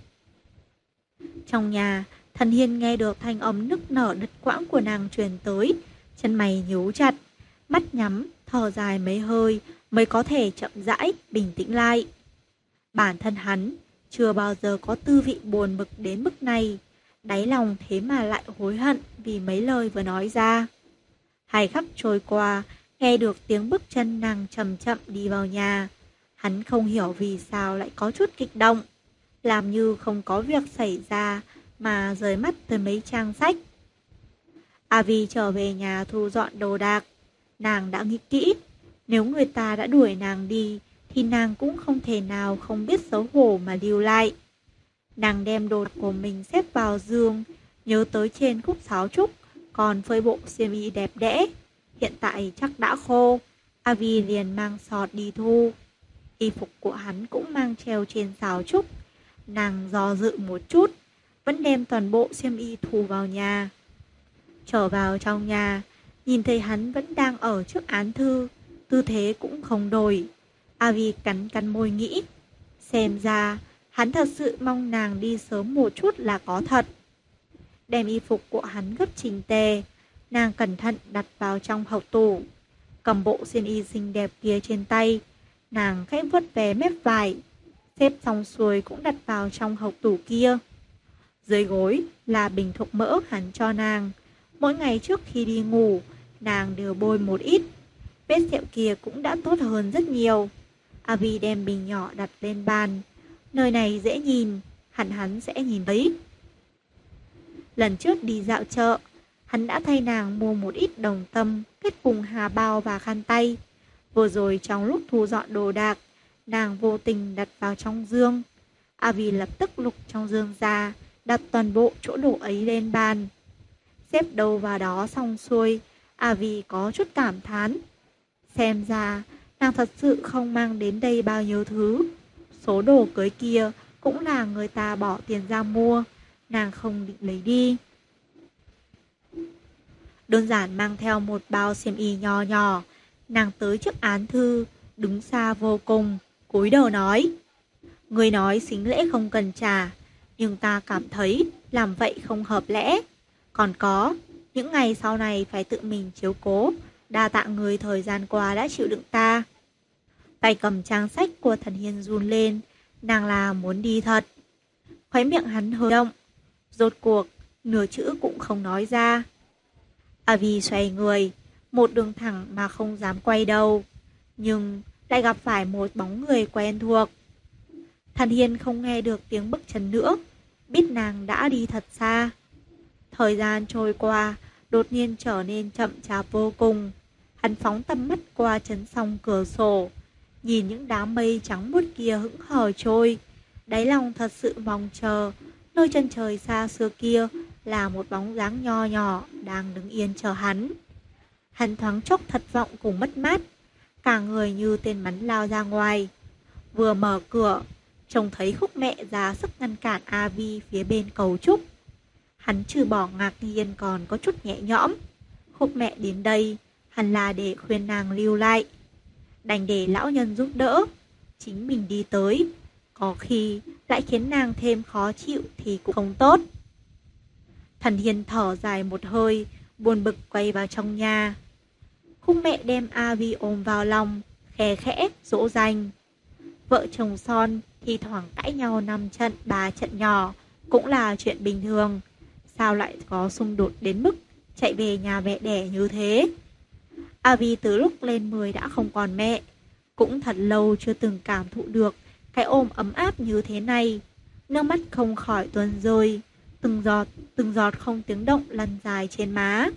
Trong nhà, Thần Hiên nghe được thanh âm nức nở đứt quãng của nàng truyền tới, chân mày nhíu chặt, mắt nhắm, thở dài mấy hơi mới có thể chậm rãi, bình tĩnh lại. Bản thân hắn chưa bao giờ có tư vị buồn bực đến mức này, đáy lòng thế mà lại hối hận vì mấy lời vừa nói ra. 2 khắc trôi qua, nghe được tiếng bước chân nàng chậm chậm đi vào nhà. Hắn không hiểu vì sao lại có chút kích động, làm như không có việc xảy ra mà rời mắt tới mấy trang sách. Avi trở về nhà thu dọn đồ đạc. Nàng đã nghĩ kỹ, nếu người ta đã đuổi nàng đi thì nàng cũng không thể nào không biết xấu hổ mà lưu lại. Nàng đem đồ của mình xếp vào giường, nhớ tới trên khúc sáo trúc còn phơi bộ xiêm y đẹp đẽ, hiện tại chắc đã khô. Avi liền mang sọt đi thu. Y phục của hắn cũng mang treo trên sáo trúc. Nàng do dự một chút, vẫn đem toàn bộ xiêm y thu vào nhà. Trở vào trong nhà, nhìn thấy hắn vẫn đang ở trước án thư, tư thế cũng không đổi. Avi cắn cắn môi nghĩ, xem ra hắn thật sự mong nàng đi sớm một chút là có thật. Đem y phục của hắn gấp chỉnh tề, nàng cẩn thận đặt vào trong hộc tủ. Cầm bộ xiêm y xinh đẹp kia trên tay, nàng khẽ vuốt ve mép vải, xếp xong xuôi cũng đặt vào trong hộc tủ kia. Dưới gối là bình thuốc mỡ hắn cho nàng. Mỗi ngày trước khi đi ngủ, nàng đều bôi một ít. Vết sẹo kia cũng đã tốt hơn rất nhiều. Avi đem bình nhỏ đặt lên bàn. Nơi này dễ nhìn, hẳn hắn sẽ nhìn thấy. Lần trước đi dạo chợ, hắn đã thay nàng mua một ít đồng tâm kết cùng hà bao và khăn tay. Vừa rồi trong lúc thu dọn đồ đạc, nàng vô tình đặt vào trong dương. Avi lập tức lục trong dương ra, đặt toàn bộ chỗ đồ ấy lên bàn. Xếp đầu vào đó xong xuôi, Avi có chút cảm thán. Xem ra, nàng thật sự không mang đến đây bao nhiêu thứ. Số đồ cưới kia cũng là người ta bỏ tiền ra mua, nàng không định lấy đi. Đơn giản mang theo một bao xiêm y nho nhỏ, nàng tới trước án thư, đứng xa vô cùng, cúi đầu nói. Người nói xính lễ không cần trả, nhưng ta cảm thấy làm vậy không hợp lẽ. Còn có, những ngày sau này phải tự mình chiếu cố, đa tạ người thời gian qua đã chịu đựng ta. Tay cầm trang sách của Thần Hiên run lên, nàng là muốn đi thật. Khóe miệng hắn hơi động, rốt cuộc, nửa chữ cũng không nói ra. Avi xoay người, một đường thẳng mà không dám quay đầu, nhưng lại gặp phải một bóng người quen thuộc. Thần Hiên không nghe được tiếng bước chân nữa, biết nàng đã đi thật xa. Thời gian trôi qua, đột nhiên trở nên chậm chạp vô cùng. Hắn phóng tầm mắt qua chấn song cửa sổ, nhìn những đám mây trắng buốt kia hững hờ trôi. Đáy lòng thật sự mong chờ, nơi chân trời xa xưa kia là một bóng dáng nho nhỏ đang đứng yên chờ hắn. Hắn thoáng chốc thất vọng cùng mất mát, cả người như tên bắn lao ra ngoài. Vừa mở cửa, trông thấy Khúc mẹ ra sức ngăn cản Avi phía bên cầu trúc. Hắn trừ bỏ ngạc nhiên còn có chút nhẹ nhõm. Khúc mẹ đến đây, hẳn là để khuyên nàng lưu lại. Đành để lão nhân giúp đỡ, chính mình đi tới. Có khi lại khiến nàng thêm khó chịu thì cũng không tốt. Thần Hiên thở dài một hơi, buồn bực quay vào trong nhà. Khúc mẹ đem Avi ôm vào lòng, khẽ khẽ dỗ dành. Vợ chồng son thì thoảng cãi nhau 5 trận 3 trận nhỏ cũng là chuyện bình thường. Sao lại có xung đột đến mức chạy về nhà mẹ đẻ như thế? Avi từ lúc lên 10 đã không còn mẹ, cũng thật lâu chưa từng cảm thụ được cái ôm ấm áp như thế này. Nước mắt không khỏi tuôn rơi, từng giọt không tiếng động lăn dài trên má.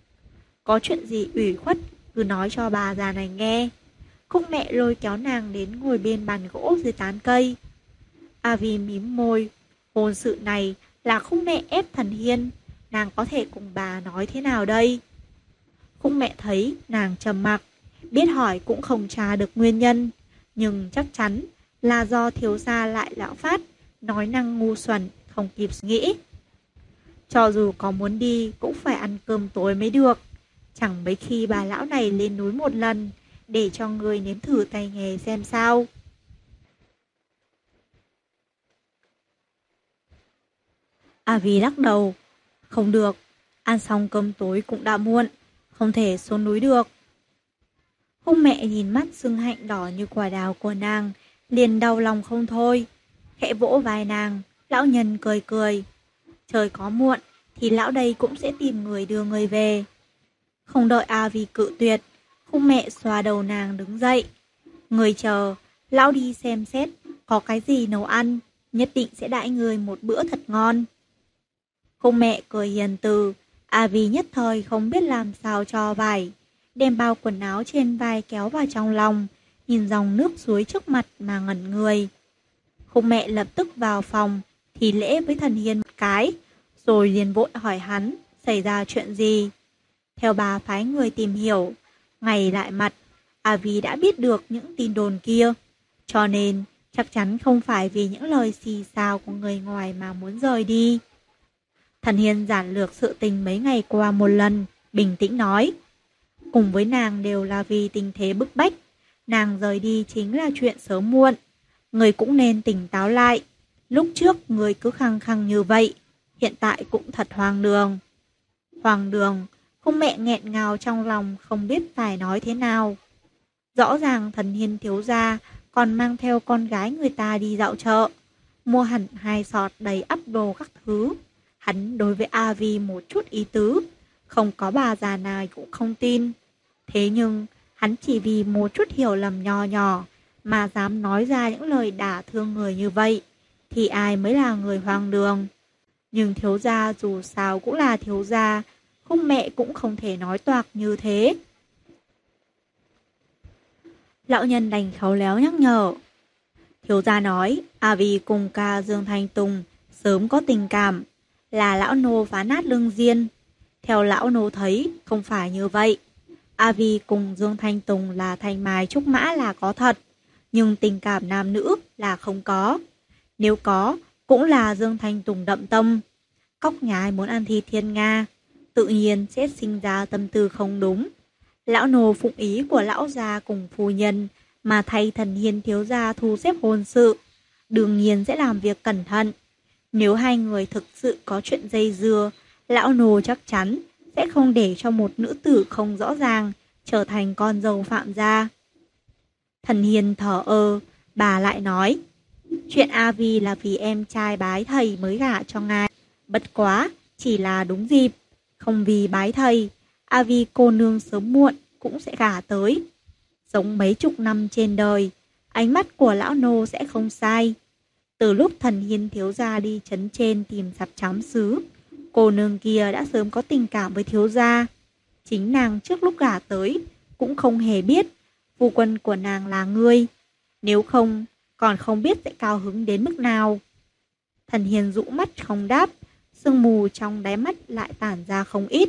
Có chuyện gì ủy khuất cứ nói cho bà già này nghe. Khúc mẹ lôi kéo nàng đến ngồi bên bàn gỗ dưới tán cây. Avi mím môi, hôn sự này là Khúc mẹ ép Thần Hiên, nàng có thể cùng bà nói thế nào đây? Khúc mẹ thấy nàng trầm mặc, biết hỏi cũng không tra được nguyên nhân, nhưng chắc chắn là do thiếu gia lại lão phát, nói năng ngu xuẩn, không kịp suy nghĩ. Cho dù có muốn đi cũng phải ăn cơm tối mới được. Chẳng mấy khi bà lão này lên núi một lần, để cho người nếm thử tay nghề xem sao. Avi lắc đầu. Không được, ăn xong cơm tối cũng đã muộn, không thể xuống núi được. Khúc mẹ nhìn mắt sưng hạnh đỏ như quả đào của nàng, liền đau lòng không thôi. Khẽ vỗ vai nàng, lão nhân cười cười. Trời có muộn thì lão đây cũng sẽ tìm người đưa người về. Không đợi Avi cự tuyệt, Khúc mẹ xoa đầu nàng đứng dậy. Người chờ, lão đi xem xét có cái gì nấu ăn, nhất định sẽ đãi người một bữa thật ngon. Khúc mẹ cười hiền từ, Avi nhất thời không biết làm sao cho vải, đem bao quần áo trên vai kéo vào trong lòng, nhìn dòng nước suối trước mặt mà ngẩn người. Khúc mẹ lập tức vào phòng, thì lễ với Thần Hiên một cái, rồi liền vội hỏi hắn xảy ra chuyện gì. Theo bà phái người tìm hiểu, ngày lại mặt, Avi đã biết được những tin đồn kia, cho nên chắc chắn không phải vì những lời xì xào của người ngoài mà muốn rời đi. Thần Hiên giản lược sự tình mấy ngày qua một lần, bình tĩnh nói. Cùng với nàng đều là vì tình thế bức bách, nàng rời đi chính là chuyện sớm muộn. Người cũng nên tỉnh táo lại. Lúc trước người cứ khăng khăng như vậy, hiện tại cũng thật hoang đường. Hoang đường, Khúc mẹ nghẹn ngào trong lòng không biết phải nói thế nào. Rõ ràng Thần Hiên thiếu gia còn mang theo con gái người ta đi dạo chợ, mua hẳn 2 sọt đầy ắp đồ các thứ. Hắn đối với Avi một chút ý tứ, không có bà già nào cũng không tin. Thế nhưng, hắn chỉ vì một chút hiểu lầm nho nhỏ mà dám nói ra những lời đả thương người như vậy, thì ai mới là người hoang đường. Nhưng thiếu gia dù sao cũng là thiếu gia, Khúc mẹ cũng không thể nói toạc như thế. Lão nhân đành khéo léo nhắc nhở. Thiếu gia nói, A Vi cùng ca Dương Thanh Tùng sớm có tình cảm, là lão nô phá nát lương duyên. Theo lão nô thấy, không phải như vậy. A Vi cùng Dương Thanh Tùng là thanh mai trúc mã là có thật, nhưng tình cảm nam nữ là không có. Nếu có, cũng là Dương Thanh Tùng đậm tâm. Cóc nhái muốn ăn thịt thiên nga, tự nhiên sẽ sinh ra tâm tư không đúng. Lão nô phụng ý của lão gia cùng phu nhân mà thay Thần Hiên thiếu gia thu xếp hôn sự, đương nhiên sẽ làm việc cẩn thận. Nếu hai người thực sự có chuyện dây dưa, lão nô chắc chắn sẽ không để cho một nữ tử không rõ ràng trở thành con dâu Phạm gia. Thần Hiên thở ơ, bà lại nói, chuyện A Vi là vì em trai bái thầy mới gả cho ngài. Bất quá, chỉ là đúng dịp, không vì bái thầy, A Vi cô nương sớm muộn cũng sẽ gả tới. Sống mấy chục năm trên đời, ánh mắt của lão nô sẽ không sai. Từ lúc Thần Hiên thiếu gia đi trấn trên tìm giặc chám xứ, cô nương kia đã sớm có tình cảm với thiếu gia. Chính nàng trước lúc gả tới cũng không hề biết phu quân của nàng là ngươi. Nếu không, còn không biết sẽ cao hứng đến mức nào. Thần Hiên dụ mắt không đáp, sương mù trong đáy mắt lại tản ra không ít.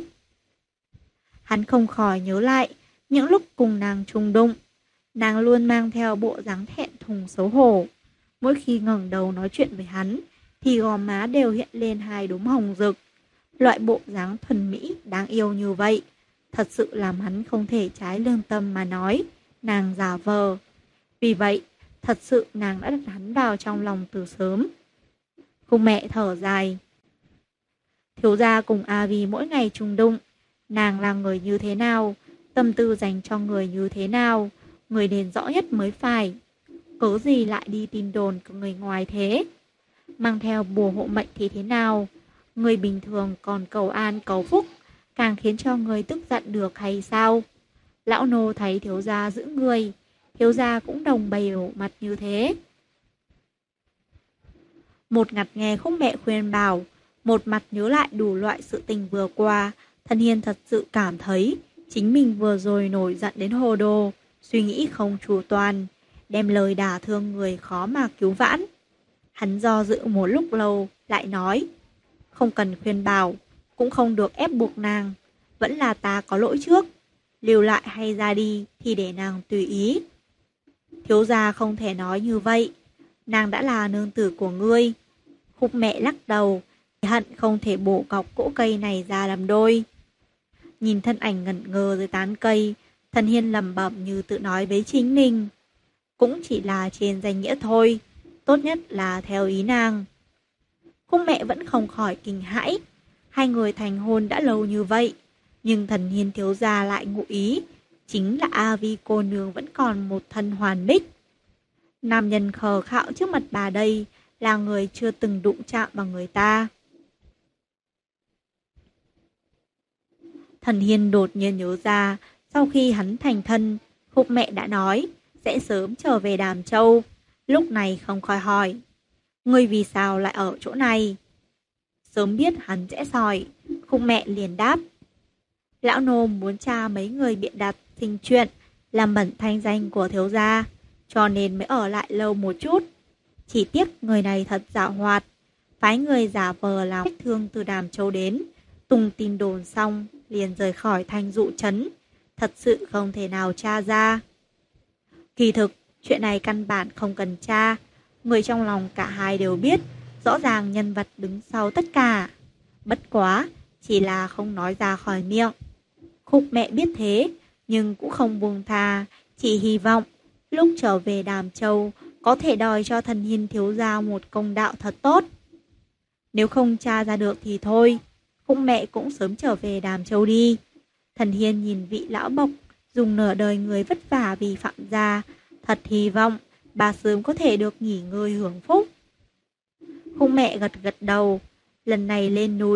Hắn không khỏi nhớ lại những lúc cùng nàng chung đụng. Nàng luôn mang theo bộ dáng thẹn thùng xấu hổ. Mỗi khi ngẩng đầu nói chuyện với hắn, thì gò má đều hiện lên hai đốm hồng rực. Loại bộ dáng thuần mỹ đáng yêu như vậy, thật sự làm hắn không thể trái lương tâm mà nói nàng giả vờ. Vì vậy, thật sự nàng đã đặt hắn vào trong lòng từ sớm. Khung mẹ thở dài. Thiếu gia cùng A Vi mỗi ngày chung đụng, nàng là người như thế nào, tâm tư dành cho người như thế nào, người nên rõ nhất mới phải. Cớ gì lại đi tin đồn của người ngoài thế? Mang theo bùa hộ mệnh thì thế nào? Người bình thường còn cầu an cầu phúc, càng khiến cho người tức giận được hay sao? Lão nô thấy thiếu gia giữ người, thiếu gia cũng đồng bày bộ mặt như thế. Một ngặt nghe Khúc mẹ khuyên bảo, một mặt nhớ lại đủ loại sự tình vừa qua, Thần Hiên thật sự cảm thấy chính mình vừa rồi nổi giận đến hồ đồ, suy nghĩ không chu toàn, đem lời đả thương người khó mà cứu vãn. Hắn do dự một lúc lâu, lại nói, không cần khuyên bảo, cũng không được ép buộc nàng, vẫn là ta có lỗi trước, lưu lại hay ra đi thì để nàng tùy ý. Thiếu gia không thể nói như vậy, nàng đã là nương tử của ngươi. Khúc mẹ lắc đầu, hận không thể bổ cọc cỗ cây này ra làm đôi. Nhìn thân ảnh ngẩn ngơ dưới tán cây, Thần Hiên lẩm bẩm như tự nói với chính mình. Cũng chỉ là trên danh nghĩa thôi, tốt nhất là theo ý nàng. Khúc mẹ vẫn không khỏi kinh hãi. Hai người thành hôn đã lâu như vậy, nhưng Thần Hiên thiếu gia lại ngụ ý, chính là A Vi cô nương vẫn còn một thân hoàn bích. Nam nhân khờ khạo trước mặt bà đây là người chưa từng đụng chạm vào người ta. Thần Hiên đột nhiên nhớ ra, sau khi hắn thành thân, Khúc mẹ đã nói sẽ sớm trở về Đàm Châu. Lúc này không khỏi hỏi, ngươi vì sao lại ở chỗ này? Sớm biết hắn sẽ sỏi, Khúc mẹ liền đáp, lão nô muốn tra mấy người biện đặt sinh chuyện, làm bẩn thanh danh của thiếu gia, cho nên mới ở lại lâu một chút. Chỉ tiếc người này thật giảo hoạt, phái người giả vờ làm vết thương từ Đàm Châu đến, tung tin đồn xong liền rời khỏi Thanh Dụ trấn, thật sự không thể nào tra ra. Kỳ thực, chuyện này căn bản không cần tra, người trong lòng cả hai đều biết, rõ ràng nhân vật đứng sau tất cả. Bất quá, chỉ là không nói ra khỏi miệng. Khúc mẹ biết thế, nhưng cũng không buông tha, chỉ hy vọng lúc trở về Đàm Châu có thể đòi cho Thần Hiên thiếu gia một công đạo thật tốt. Nếu không tra ra được thì thôi, Khúc mẹ cũng sớm trở về Đàm Châu đi. Thần Hiên nhìn vị lão bộc dùng nửa đời người vất vả vì Phạm gia, thật hy vọng bà sớm có thể được nghỉ ngơi hưởng phúc. Khúc mẹ gật gật đầu, lần này lên núi,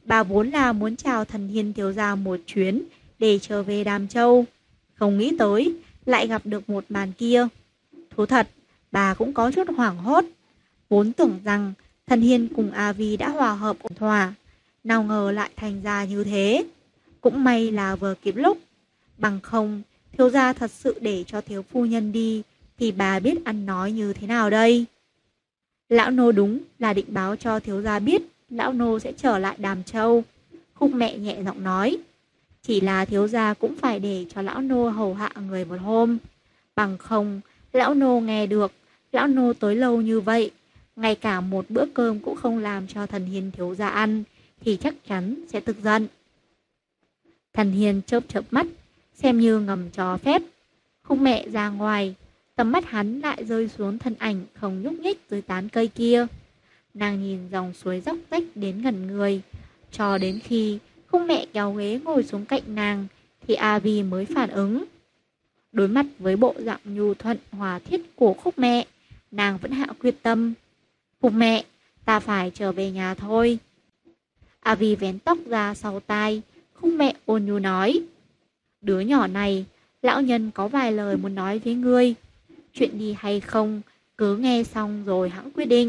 Bà vốn là muốn chào thần Hiên thiếu gia một chuyến để trở về Đàm Châu. Không nghĩ tới, lại gặp được một màn kia. Thú thật, bà cũng có chút hoảng hốt. Vốn tưởng rằng thần Hiên cùng A Vi đã hòa hợp ổn thỏa, nào ngờ lại thành ra như thế. Cũng may là vừa kịp lúc. Bằng không, thiếu gia thật sự để cho thiếu phu nhân đi, thì bà biết ăn nói như thế nào đây? Lão nô đúng là định báo cho thiếu gia biết lão nô sẽ trở lại Đàm Châu. Khúc mẹ nhẹ giọng nói. Chỉ là thiếu gia cũng phải để cho lão nô hầu hạ người một hôm. Bằng không, lão nô nghe được, lão nô tới lâu như vậy, ngay cả một bữa cơm cũng không làm cho thần Hiên thiếu gia ăn, thì chắc chắn sẽ tức giận. Thần Hiên chớp chớp mắt, xem như ngầm cho phép. Khúc mẹ ra ngoài, tầm mắt hắn lại rơi xuống thân ảnh không nhúc nhích dưới tán cây kia. Nàng nhìn dòng suối dốc rách đến gần người, cho đến khi Khúc mẹ kéo ghế ngồi xuống cạnh nàng, thì A Vi mới phản ứng. Đối mặt với bộ dạng nhu thuận hòa thiết của Khúc mẹ, nàng vẫn hạ quyết tâm. Khúc mẹ, ta phải trở về nhà thôi. A Vi vén tóc ra sau tai, Khúc mẹ ôn nhu nói. Đứa nhỏ này, lão nhân có vài lời muốn nói với ngươi. Chuyện đi hay không, cứ nghe xong rồi hãng quyết định.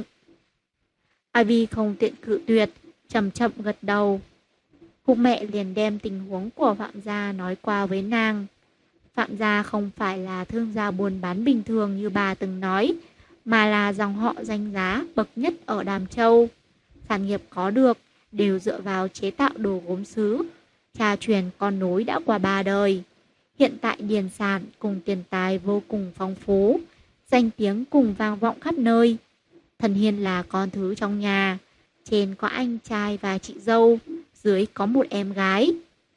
A Vi không tiện cự tuyệt, chậm chậm gật đầu. Khúc mẹ liền đem tình huống của Phạm gia nói qua với nàng. Phạm gia không phải là thương gia buôn bán bình thường như bà từng nói, mà là dòng họ danh giá bậc nhất ở Đàm Châu. Sản nghiệp có được đều dựa vào chế tạo đồ gốm sứ. Cha truyền con nối đã qua 3 đời. Hiện tại điền sản cùng tiền tài vô cùng phong phú, danh tiếng cùng vang vọng khắp nơi. Thần Hiên là con thứ trong nhà, trên có anh trai và chị dâu, dưới có một em gái.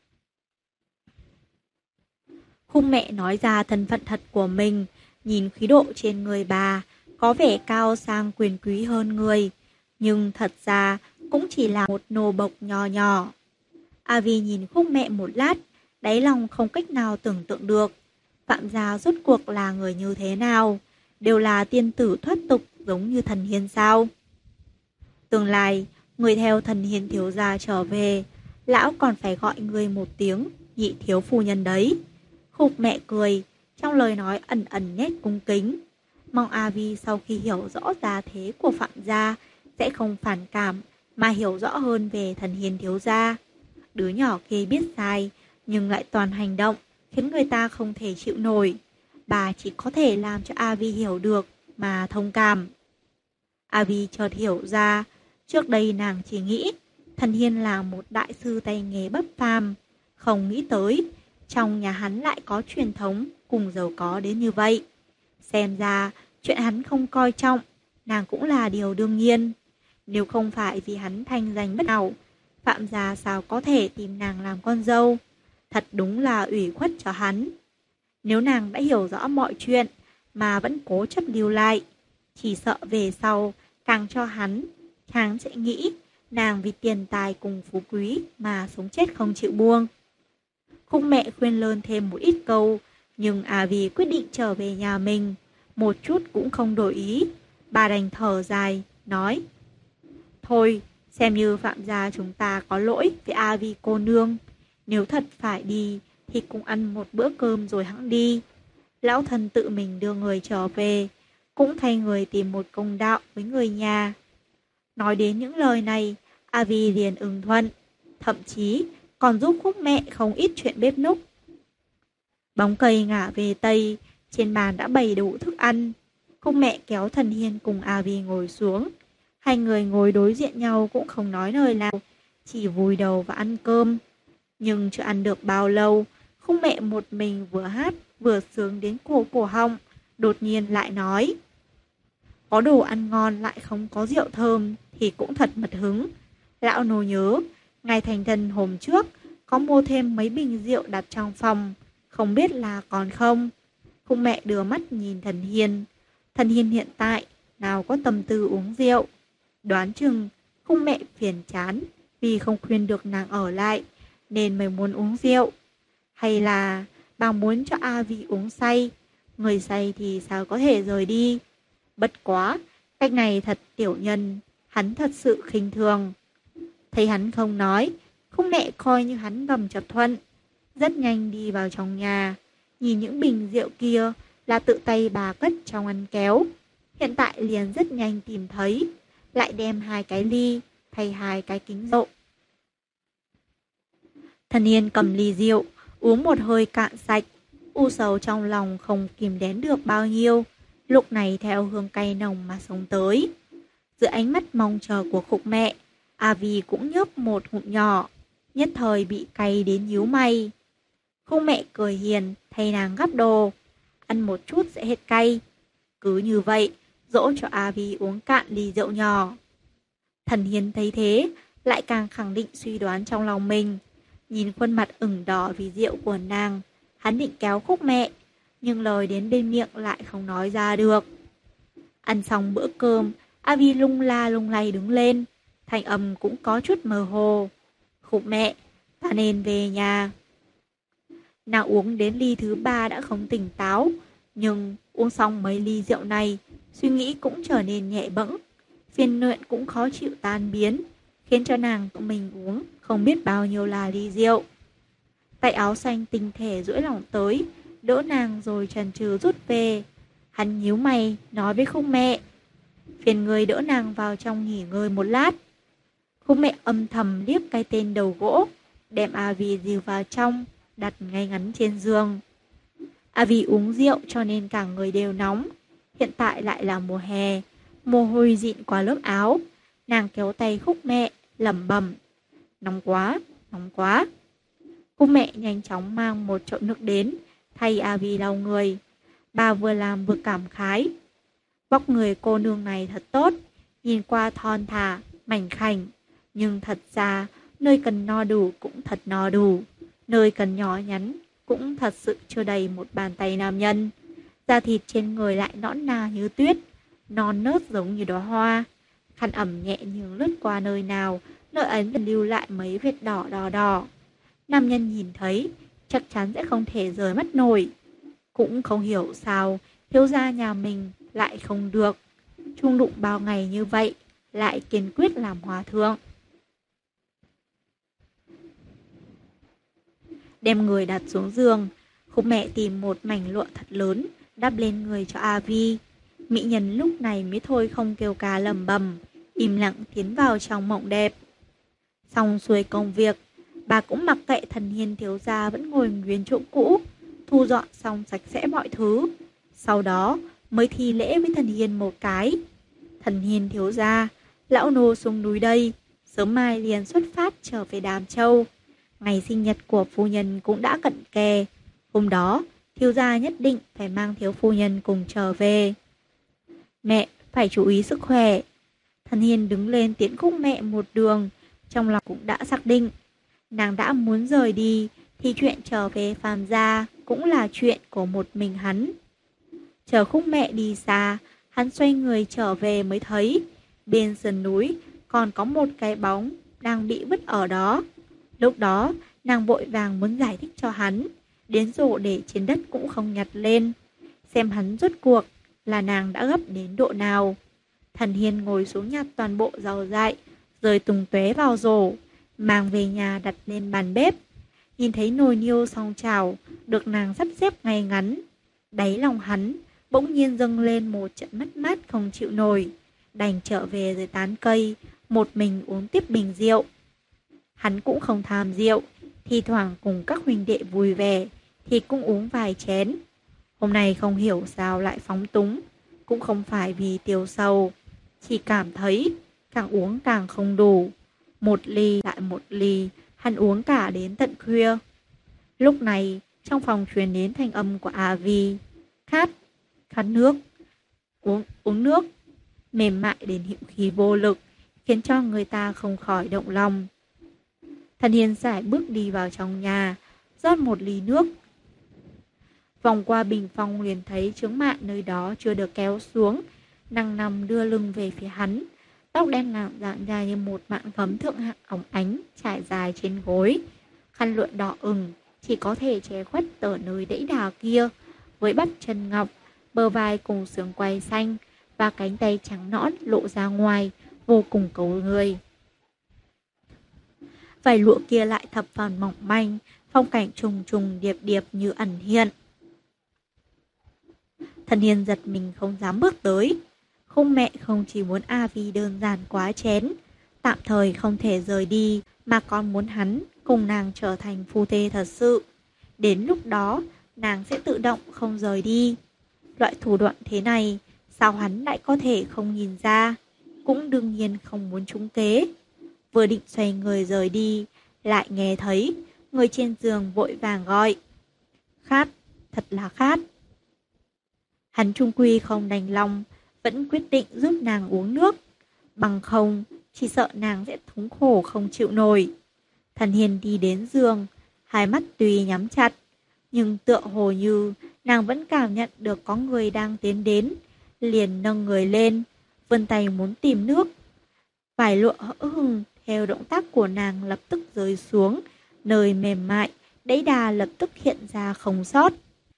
Khúc mẹ nói ra thân phận thật của mình, nhìn khí độ trên người bà, có vẻ cao sang quyền quý hơn người, nhưng thật ra cũng chỉ là một nô bộc nhỏ nhỏ. A Vi nhìn Khúc mẹ một lát, đáy lòng không cách nào tưởng tượng được Phạm gia rốt cuộc là người như thế nào, đều là tiên tử thoát tục giống như thần Hiên sao? Tương lai, người theo thần Hiên thiếu gia trở về, lão còn phải gọi người một tiếng nhị thiếu phu nhân đấy. Khúc mẹ cười, trong lời nói ẩn ẩn nét cung kính. Mong A Vi sau khi hiểu rõ gia thế của Phạm gia sẽ không phản cảm mà hiểu rõ hơn về thần Hiên thiếu gia. Đứa nhỏ kia biết sai nhưng lại toàn hành động, khiến người ta không thể chịu nổi. Bà chỉ có thể làm cho A Vi hiểu được mà thông cảm. A Vi chợt hiểu ra, trước đây nàng chỉ nghĩ thần Hiên là một đại sư tay nghề bất phàm, không nghĩ tới trong nhà hắn lại có truyền thống cùng giàu có đến như vậy. Xem ra chuyện hắn không coi trọng, nàng cũng là điều đương nhiên. Nếu không phải vì hắn thanh danh bất hảo, Phạm gia sao có thể tìm nàng làm con dâu. Thật đúng là ủy khuất cho hắn. Nếu nàng đã hiểu rõ mọi chuyện mà vẫn cố chấp lưu lại, chỉ sợ về sau càng cho hắn sẽ nghĩ nàng vì tiền tài cùng phú quý mà sống chết không chịu buông. Khúc mẹ khuyên lơn thêm một ít câu, nhưng A Vi quyết định trở về nhà mình, một chút cũng không đổi ý. Bà đành thở dài, nói: Thôi, xem như Phạm gia chúng ta có lỗi với A Vi cô nương. Nếu thật phải đi thì cùng ăn một bữa cơm rồi hẵng đi. Lão thân tự mình đưa người trở về, cũng thay người tìm một công đạo với người nhà. Nói đến những lời này, A Vi liền ưng thuận, thậm chí còn giúp Khúc mẹ không ít chuyện bếp núc. Bóng cây ngả về Tây, trên bàn đã bày đủ thức ăn. Khúc mẹ kéo thần Hiên cùng A Vi ngồi xuống. Hai người ngồi đối diện nhau cũng không nói lời nào, chỉ vùi đầu và ăn cơm. Nhưng chưa ăn được bao lâu, Khúc mẹ một mình vừa hát vừa sướng đến cổ họng, đột nhiên lại nói: Có đồ ăn ngon lại không có rượu thơm thì cũng thật mật hứng. Lão nô nhớ, ngày thành thân hôm trước có mua thêm mấy bình rượu đặt trong phòng, không biết là còn không. Khúc mẹ đưa mắt nhìn thần Hiên. Thần Hiên hiện tại nào có tâm tư uống rượu. Đoán chừng Khúc mẹ phiền chán vì không khuyên được nàng ở lại nên mới muốn uống rượu. Hay là bà muốn cho A Vi uống say, người say thì sao có thể rời đi. Bất quá, cách này thật tiểu nhân, hắn thật sự khinh thường. Thấy hắn không nói, Khúc Mẹ coi như hắn ngầm chấp thuận, rất nhanh đi vào trong nhà. Nhìn những bình rượu kia là tự tay bà cất trong ngăn kéo. Hiện tại liền rất nhanh tìm thấy, lại đem 2 cái ly thay 2 cái kính rượu. Thần Hiên cầm ly rượu, uống một hơi cạn sạch, u sầu trong lòng không kìm nén được bao nhiêu, lúc này theo hương cay nồng mà sống tới. Giữa ánh mắt mong chờ của Khúc Mẹ, A Vi cũng nhấp một ngụm nhỏ, nhất thời bị cay đến nhíu mày. Khúc Mẹ cười hiền thay nàng gắp đồ, ăn một chút sẽ hết cay. Cứ như vậy, dỗ cho A Vi uống cạn ly rượu nhỏ. Thần Hiên thấy thế, lại càng khẳng định suy đoán trong lòng mình. Nhìn khuôn mặt ửng đỏ vì rượu của nàng, hắn định kéo Khúc Mẹ, nhưng lời đến bên miệng lại không nói ra được. Ăn xong bữa cơm, A Vi lung la lung lay đứng lên, thanh âm cũng có chút mơ hồ. Khúc Mẹ, ta nên về nhà. Nàng uống đến ly thứ 3 đã không tỉnh táo, nhưng uống xong mấy ly rượu này, suy nghĩ cũng trở nên nhẹ bẫng, phiền muộn cũng khó chịu tan biến, khiến cho nàng tự mình uống không biết bao nhiêu là ly rượu. Tay áo xanh tinh thể duỗi lỏng tới, đỡ nàng rồi chần chừ rút về. Hắn nhíu mày nói với Khúc Mẹ, phiền người đỡ nàng vào trong nghỉ ngơi một lát. Khúc Mẹ âm thầm liếc cái tên đầu gỗ, đem A Vi dìu vào trong, đặt ngay ngắn trên giường. A Vi uống rượu cho nên cả người đều nóng. Hiện tại lại là mùa hè, mồ hôi dịn qua lớp áo. Nàng kéo tay Khúc Mẹ, lẩm bẩm, nóng quá, nóng quá. Khúc Mẹ nhanh chóng mang một chậu nước đến, thay A Vi lau người. Bà vừa làm vừa cảm khái. Vóc người cô nương này thật tốt, nhìn qua thon thả, mảnh khảnh. Nhưng thật ra, nơi cần no đủ cũng thật no đủ. Nơi cần nhỏ nhắn cũng thật sự chưa đầy một bàn tay nam nhân. Da thịt trên người lại nõn nà như tuyết, non nớt giống như đóa hoa. Khăn ẩm nhẹ nhàng lướt qua nơi nào, nơi ấy lưu lại mấy vết đỏ đỏ đỏ. Nam nhân nhìn thấy, chắc chắn sẽ không thể rời mắt nổi. Cũng không hiểu sao, thiếu gia nhà mình lại không được. Chung đụng bao ngày như vậy, lại kiên quyết làm hòa thượng. Đem người đặt xuống giường, Khúc Mẹ tìm một mảnh lụa thật lớn, đắp lên người cho A Vi. Mỹ nhân lúc này mới thôi không kêu ca lầm bầm, im lặng tiến vào trong mộng đẹp. Xong xuôi công việc, bà cũng mặc kệ Thần Hiên thiếu gia vẫn ngồi nguyên chỗ cũ, thu dọn xong sạch sẽ mọi thứ. Sau đó mới thi lễ với Thần Hiên một cái. Thần Hiên thiếu gia, lão nô xuống núi đây, sớm mai liền xuất phát trở về Đàm Châu. Ngày sinh nhật của phu nhân cũng đã cận kề. Hôm đó, thiếu gia nhất định phải mang thiếu phu nhân cùng trở về. Mẹ, phải chú ý sức khỏe. Thần Hiên đứng lên tiễn Khúc Mẹ một đường, trong lòng cũng đã xác định. Nàng đã muốn rời đi, thì chuyện trở về phàm gia cũng là chuyện của một mình hắn. Chờ Khúc Mẹ đi xa, hắn xoay người trở về mới thấy, bên sườn núi còn có một cái bóng đang bị vứt ở đó. Lúc đó, nàng vội vàng muốn giải thích cho hắn, đến rổ để trên đất cũng không nhặt lên, xem hắn rốt cuộc là nàng đã gấp đến độ nào. Thần Hiên ngồi xuống nhặt toàn bộ rau dại, rời tung tóe vào rổ, mang về nhà đặt lên bàn bếp. Nhìn thấy nồi niêu xong chảo, được nàng sắp xếp ngay ngắn. Đáy lòng hắn bỗng nhiên dâng lên một trận mất mát không chịu nổi, đành trở về dưới tán cây, một mình uống tiếp bình rượu. Hắn cũng không tham rượu, thi thoảng cùng các huynh đệ vui vẻ thì cũng uống vài chén. Hôm nay không hiểu sao lại phóng túng, cũng không phải vì tiêu sầu, chỉ cảm thấy càng uống càng không đủ. Một ly lại một ly, hắn uống cả đến tận khuya. Lúc này, trong phòng truyền đến thanh âm của A Vi. Khát, khát nước, uống nước, mềm mại đến hữu khí vô lực, khiến cho người ta không khỏi động lòng. Thần Hiên sải bước đi vào trong nhà, rót một ly nước. Vòng qua bình phong liền thấy chướng mạn nơi đó chưa được kéo xuống, nàng nằm đưa lưng về phía hắn. Tóc đen ngạo dạng dài như một mạn gấm thượng hạng óng ánh trải dài trên gối. Khăn lụa đỏ ửng chỉ có thể che khuất ở nơi đẫy đà kia, với bắp chân ngọc, bờ vai cùng xương quai xanh và cánh tay trắng nõn lộ ra ngoài, vô cùng cầu người. Vải lụa kia lại thập phần mỏng manh, phong cảnh trùng trùng điệp điệp như ẩn hiện. Thần Hiên giật mình không dám bước tới. Khung mẹ không chỉ muốn A Vi đơn giản quá chén, tạm thời không thể rời đi, mà còn muốn hắn cùng nàng trở thành phu thê thật sự. Đến lúc đó, nàng sẽ tự động không rời đi. Loại thủ đoạn thế này, sao hắn lại có thể không nhìn ra? Cũng đương nhiên không muốn trúng kế. Vừa định xoay người rời đi, lại nghe thấy người trên giường vội vàng gọi. Khát, thật là khát. Hắn trung quy không đành lòng, vẫn quyết định giúp nàng uống nước. Bằng không, chỉ sợ nàng sẽ thống khổ không chịu nổi. Thần Hiền đi đến giường, hai mắt tuy nhắm chặt, nhưng tựa hồ như nàng vẫn cảm nhận được có người đang tiến đến, liền nâng người lên, vươn tay muốn tìm nước. Vải lụa hỡ hừng theo động tác của nàng lập tức rơi xuống, nơi mềm mại, đẫy đà lập tức hiện ra không sót.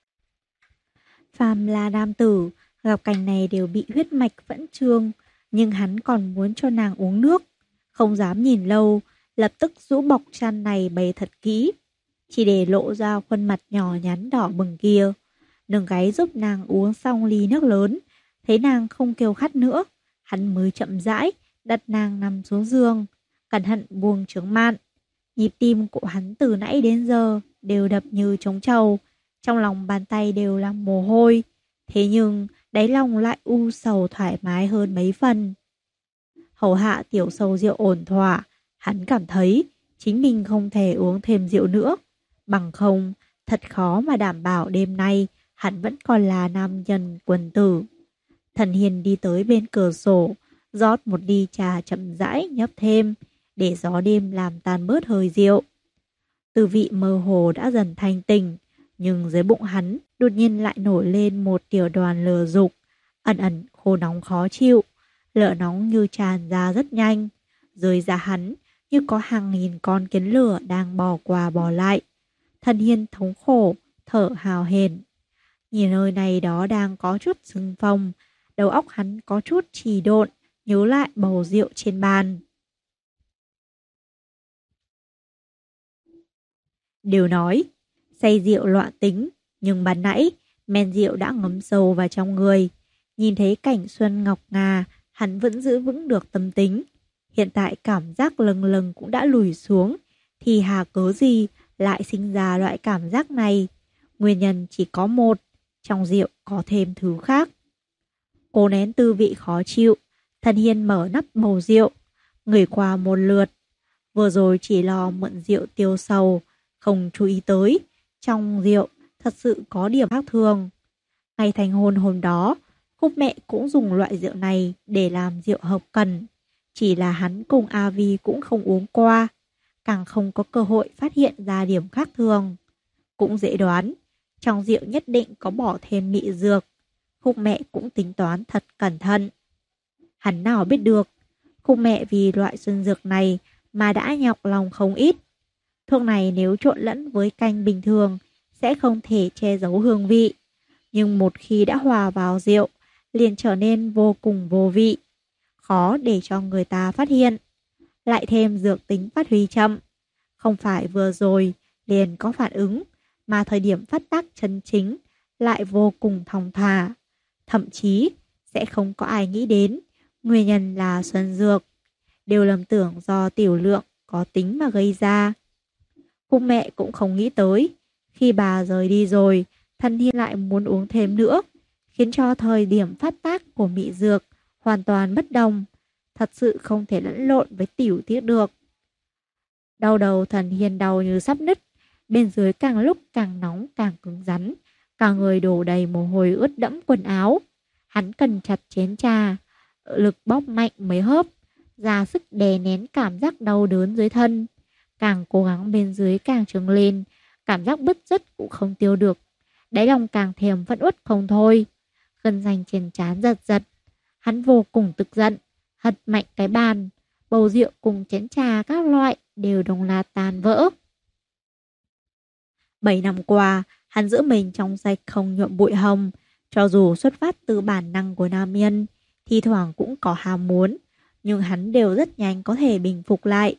Phàm là nam tử, gặp cảnh này đều bị huyết mạch vẫn trương, nhưng hắn còn muốn cho nàng uống nước. Không dám nhìn lâu, lập tức rũ bọc chăn này bày thật kỹ, chỉ để lộ ra khuôn mặt nhỏ nhắn đỏ bừng kia. Nâng gáy giúp nàng uống xong ly nước lớn, thấy nàng không kêu khát nữa, hắn mới chậm rãi đặt nàng nằm xuống giường, cẩn thận buông trướng mạn. Nhịp tim của hắn từ nãy đến giờ đều đập như trống trầu, trong lòng bàn tay đều là mồ hôi, thế nhưng đáy lòng lại u sầu thoải mái hơn mấy phần. Hầu hạ tiểu sầu rượu ổn thỏa, hắn cảm thấy chính mình không thể uống thêm rượu nữa, bằng không thật khó mà đảm bảo đêm nay hắn vẫn còn là nam nhân quần tử. Thần Hiền đi tới bên cửa sổ, rót một ly trà chậm rãi nhấp thêm, để gió đêm làm tan bớt hơi rượu. Tư vị mơ hồ đã dần thanh tỉnh, nhưng dưới bụng hắn đột nhiên lại nổi lên một tiểu đoàn lửa dục, ẩn ẩn khô nóng khó chịu. Lửa nóng như tràn ra rất nhanh, rơi ra hắn như có hàng nghìn con kiến lửa đang bò qua bò lại. Thần Hiên thống khổ, thở hào hển. Nhìn nơi này đó đang có chút sưng phồng, đầu óc hắn có chút trì độn, nhớ lại bầu rượu trên bàn. Đều nói, say rượu loạn tính, nhưng ban nãy, men rượu đã ngấm sâu vào trong người. Nhìn thấy cảnh xuân ngọc ngà, hắn vẫn giữ vững được tâm tính. Hiện tại cảm giác lâng lâng cũng đã lùi xuống, thì hà cớ gì lại sinh ra loại cảm giác này. Nguyên nhân chỉ có một, trong rượu có thêm thứ khác. Cố nén tư vị khó chịu, Thần Hiên mở nắp bầu rượu, ngửi qua một lượt. Vừa rồi chỉ lo mượn rượu tiêu sầu, không chú ý tới, trong rượu thật sự có điểm khác thường. Ngày thành hôn hôm đó, Khúc mẹ cũng dùng loại rượu này để làm rượu hợp cần. Chỉ là hắn cùng A Vi cũng không uống qua, càng không có cơ hội phát hiện ra điểm khác thường. Cũng dễ đoán, trong rượu nhất định có bỏ thêm mị dược. Khúc mẹ cũng tính toán thật cẩn thận. Hắn nào biết được, Khúc mẹ vì loại xuân dược này mà đã nhọc lòng không ít. Thuốc này nếu trộn lẫn với canh bình thường sẽ không thể che giấu hương vị. Nhưng một khi đã hòa vào rượu, liền trở nên vô cùng vô vị, khó để cho người ta phát hiện. Lại thêm dược tính phát huy chậm, không phải vừa rồi liền có phản ứng, mà thời điểm phát tác chân chính lại vô cùng thong thả. Thậm chí sẽ không có ai nghĩ đến nguyên nhân là xuân dược, đều lầm tưởng do tiểu lượng có tính mà gây ra. Khúc mẹ cũng không nghĩ tới, khi bà rời đi rồi, Thần Hiên lại muốn uống thêm nữa, khiến cho thời điểm phát tác của mị dược hoàn toàn bất đồng, thật sự không thể lẫn lộn với tiểu tiết được. Đau đầu Thần Hiên đau như sắp nứt, bên dưới càng lúc càng nóng càng cứng rắn, cả người đổ đầy mồ hôi ướt đẫm quần áo. Hắn cần chặt chén trà, lực bóp mạnh mấy hớp, ra sức đè nén cảm giác đau đớn dưới thân. Càng cố gắng bên dưới càng trướng lên, cảm giác bứt rứt cũng không tiêu được. Đáy lòng càng thèm vẫn uất không thôi. Gân xanh trên trán giật giật. Hắn vô cùng tức giận, hất mạnh cái bàn. Bầu rượu cùng chén trà các loại đều đồng loạt tan vỡ. 7 năm qua, hắn giữ mình trong sạch không nhuộm bụi hồng. Cho dù xuất phát từ bản năng của nam nhân, thi thoảng cũng có ham muốn, nhưng hắn đều rất nhanh có thể bình phục lại.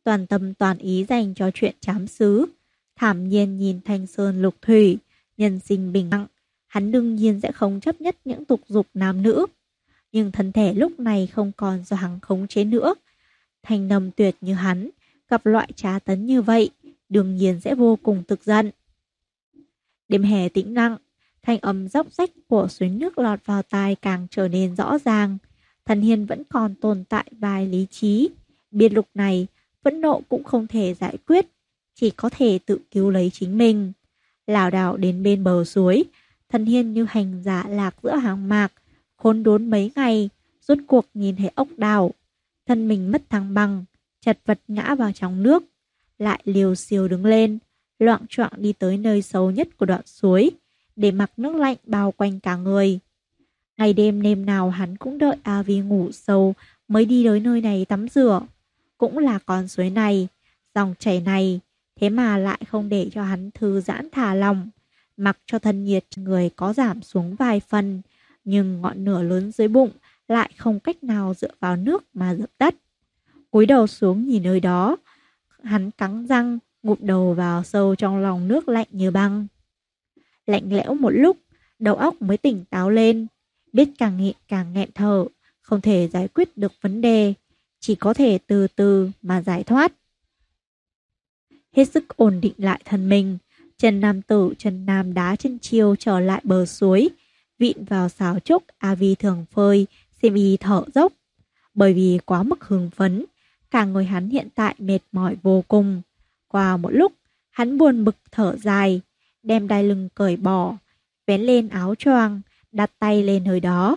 toàn tâm toàn ý dành cho chuyện trám xứ. Thản nhiên nhìn thanh sơn lục thủy, nhân sinh bình đẳng, hắn đương nhiên sẽ không chấp nhất những tục dục nam nữ. Nhưng thân thể lúc này không còn do hắn khống chế nữa. Thanh nầm tuyệt như hắn, gặp loại trá tấn như vậy, đương nhiên sẽ vô cùng tức giận. Đêm hè tĩnh lặng, thanh âm róc rách của suối nước lọt vào tai càng trở nên rõ ràng. Thần Hiên vẫn còn tồn tại vài lý trí. Biết lúc này, phẫn nộ cũng không thể giải quyết, chỉ có thể tự cứu lấy chính mình. Lảo đảo đến bên bờ suối, Thần Hiên như hành giả lạc giữa hàng mạc, khốn đốn mấy ngày, rốt cuộc nhìn thấy ốc đào. Thân mình mất thăng bằng, chật vật ngã vào trong nước, lại liều xiêu đứng lên, loạng choạng đi tới nơi sâu nhất của đoạn suối, để mặc nước lạnh bao quanh cả người. Ngày đêm đêm nào hắn cũng đợi A Vi ngủ sâu mới đi tới nơi này tắm rửa. Cũng là con suối này, dòng chảy này, thế mà lại không để cho hắn thư giãn thả lòng, mặc cho thân nhiệt người có giảm xuống vài phần, nhưng ngọn lửa lớn dưới bụng lại không cách nào dựa vào nước mà dập tắt. Cúi đầu xuống nhìn nơi đó, hắn cắn răng, ngụp đầu vào sâu trong lòng nước lạnh như băng. Lạnh lẽo một lúc, đầu óc mới tỉnh táo lên, biết càng nghẹn thở, không thể giải quyết được vấn đề, chỉ có thể từ từ mà giải thoát. Hết sức ổn định lại thân mình, chân nam tử chân nam đá chân chiêu trở lại bờ suối, vịn vào xào trúc A Vi thường phơi, xiêm y thở dốc. Bởi vì quá mức hưng phấn, cả người hắn hiện tại mệt mỏi vô cùng. Qua một lúc, hắn buồn bực thở dài, đem đai lưng cởi bỏ, vén lên áo choàng, đặt tay lên nơi đó.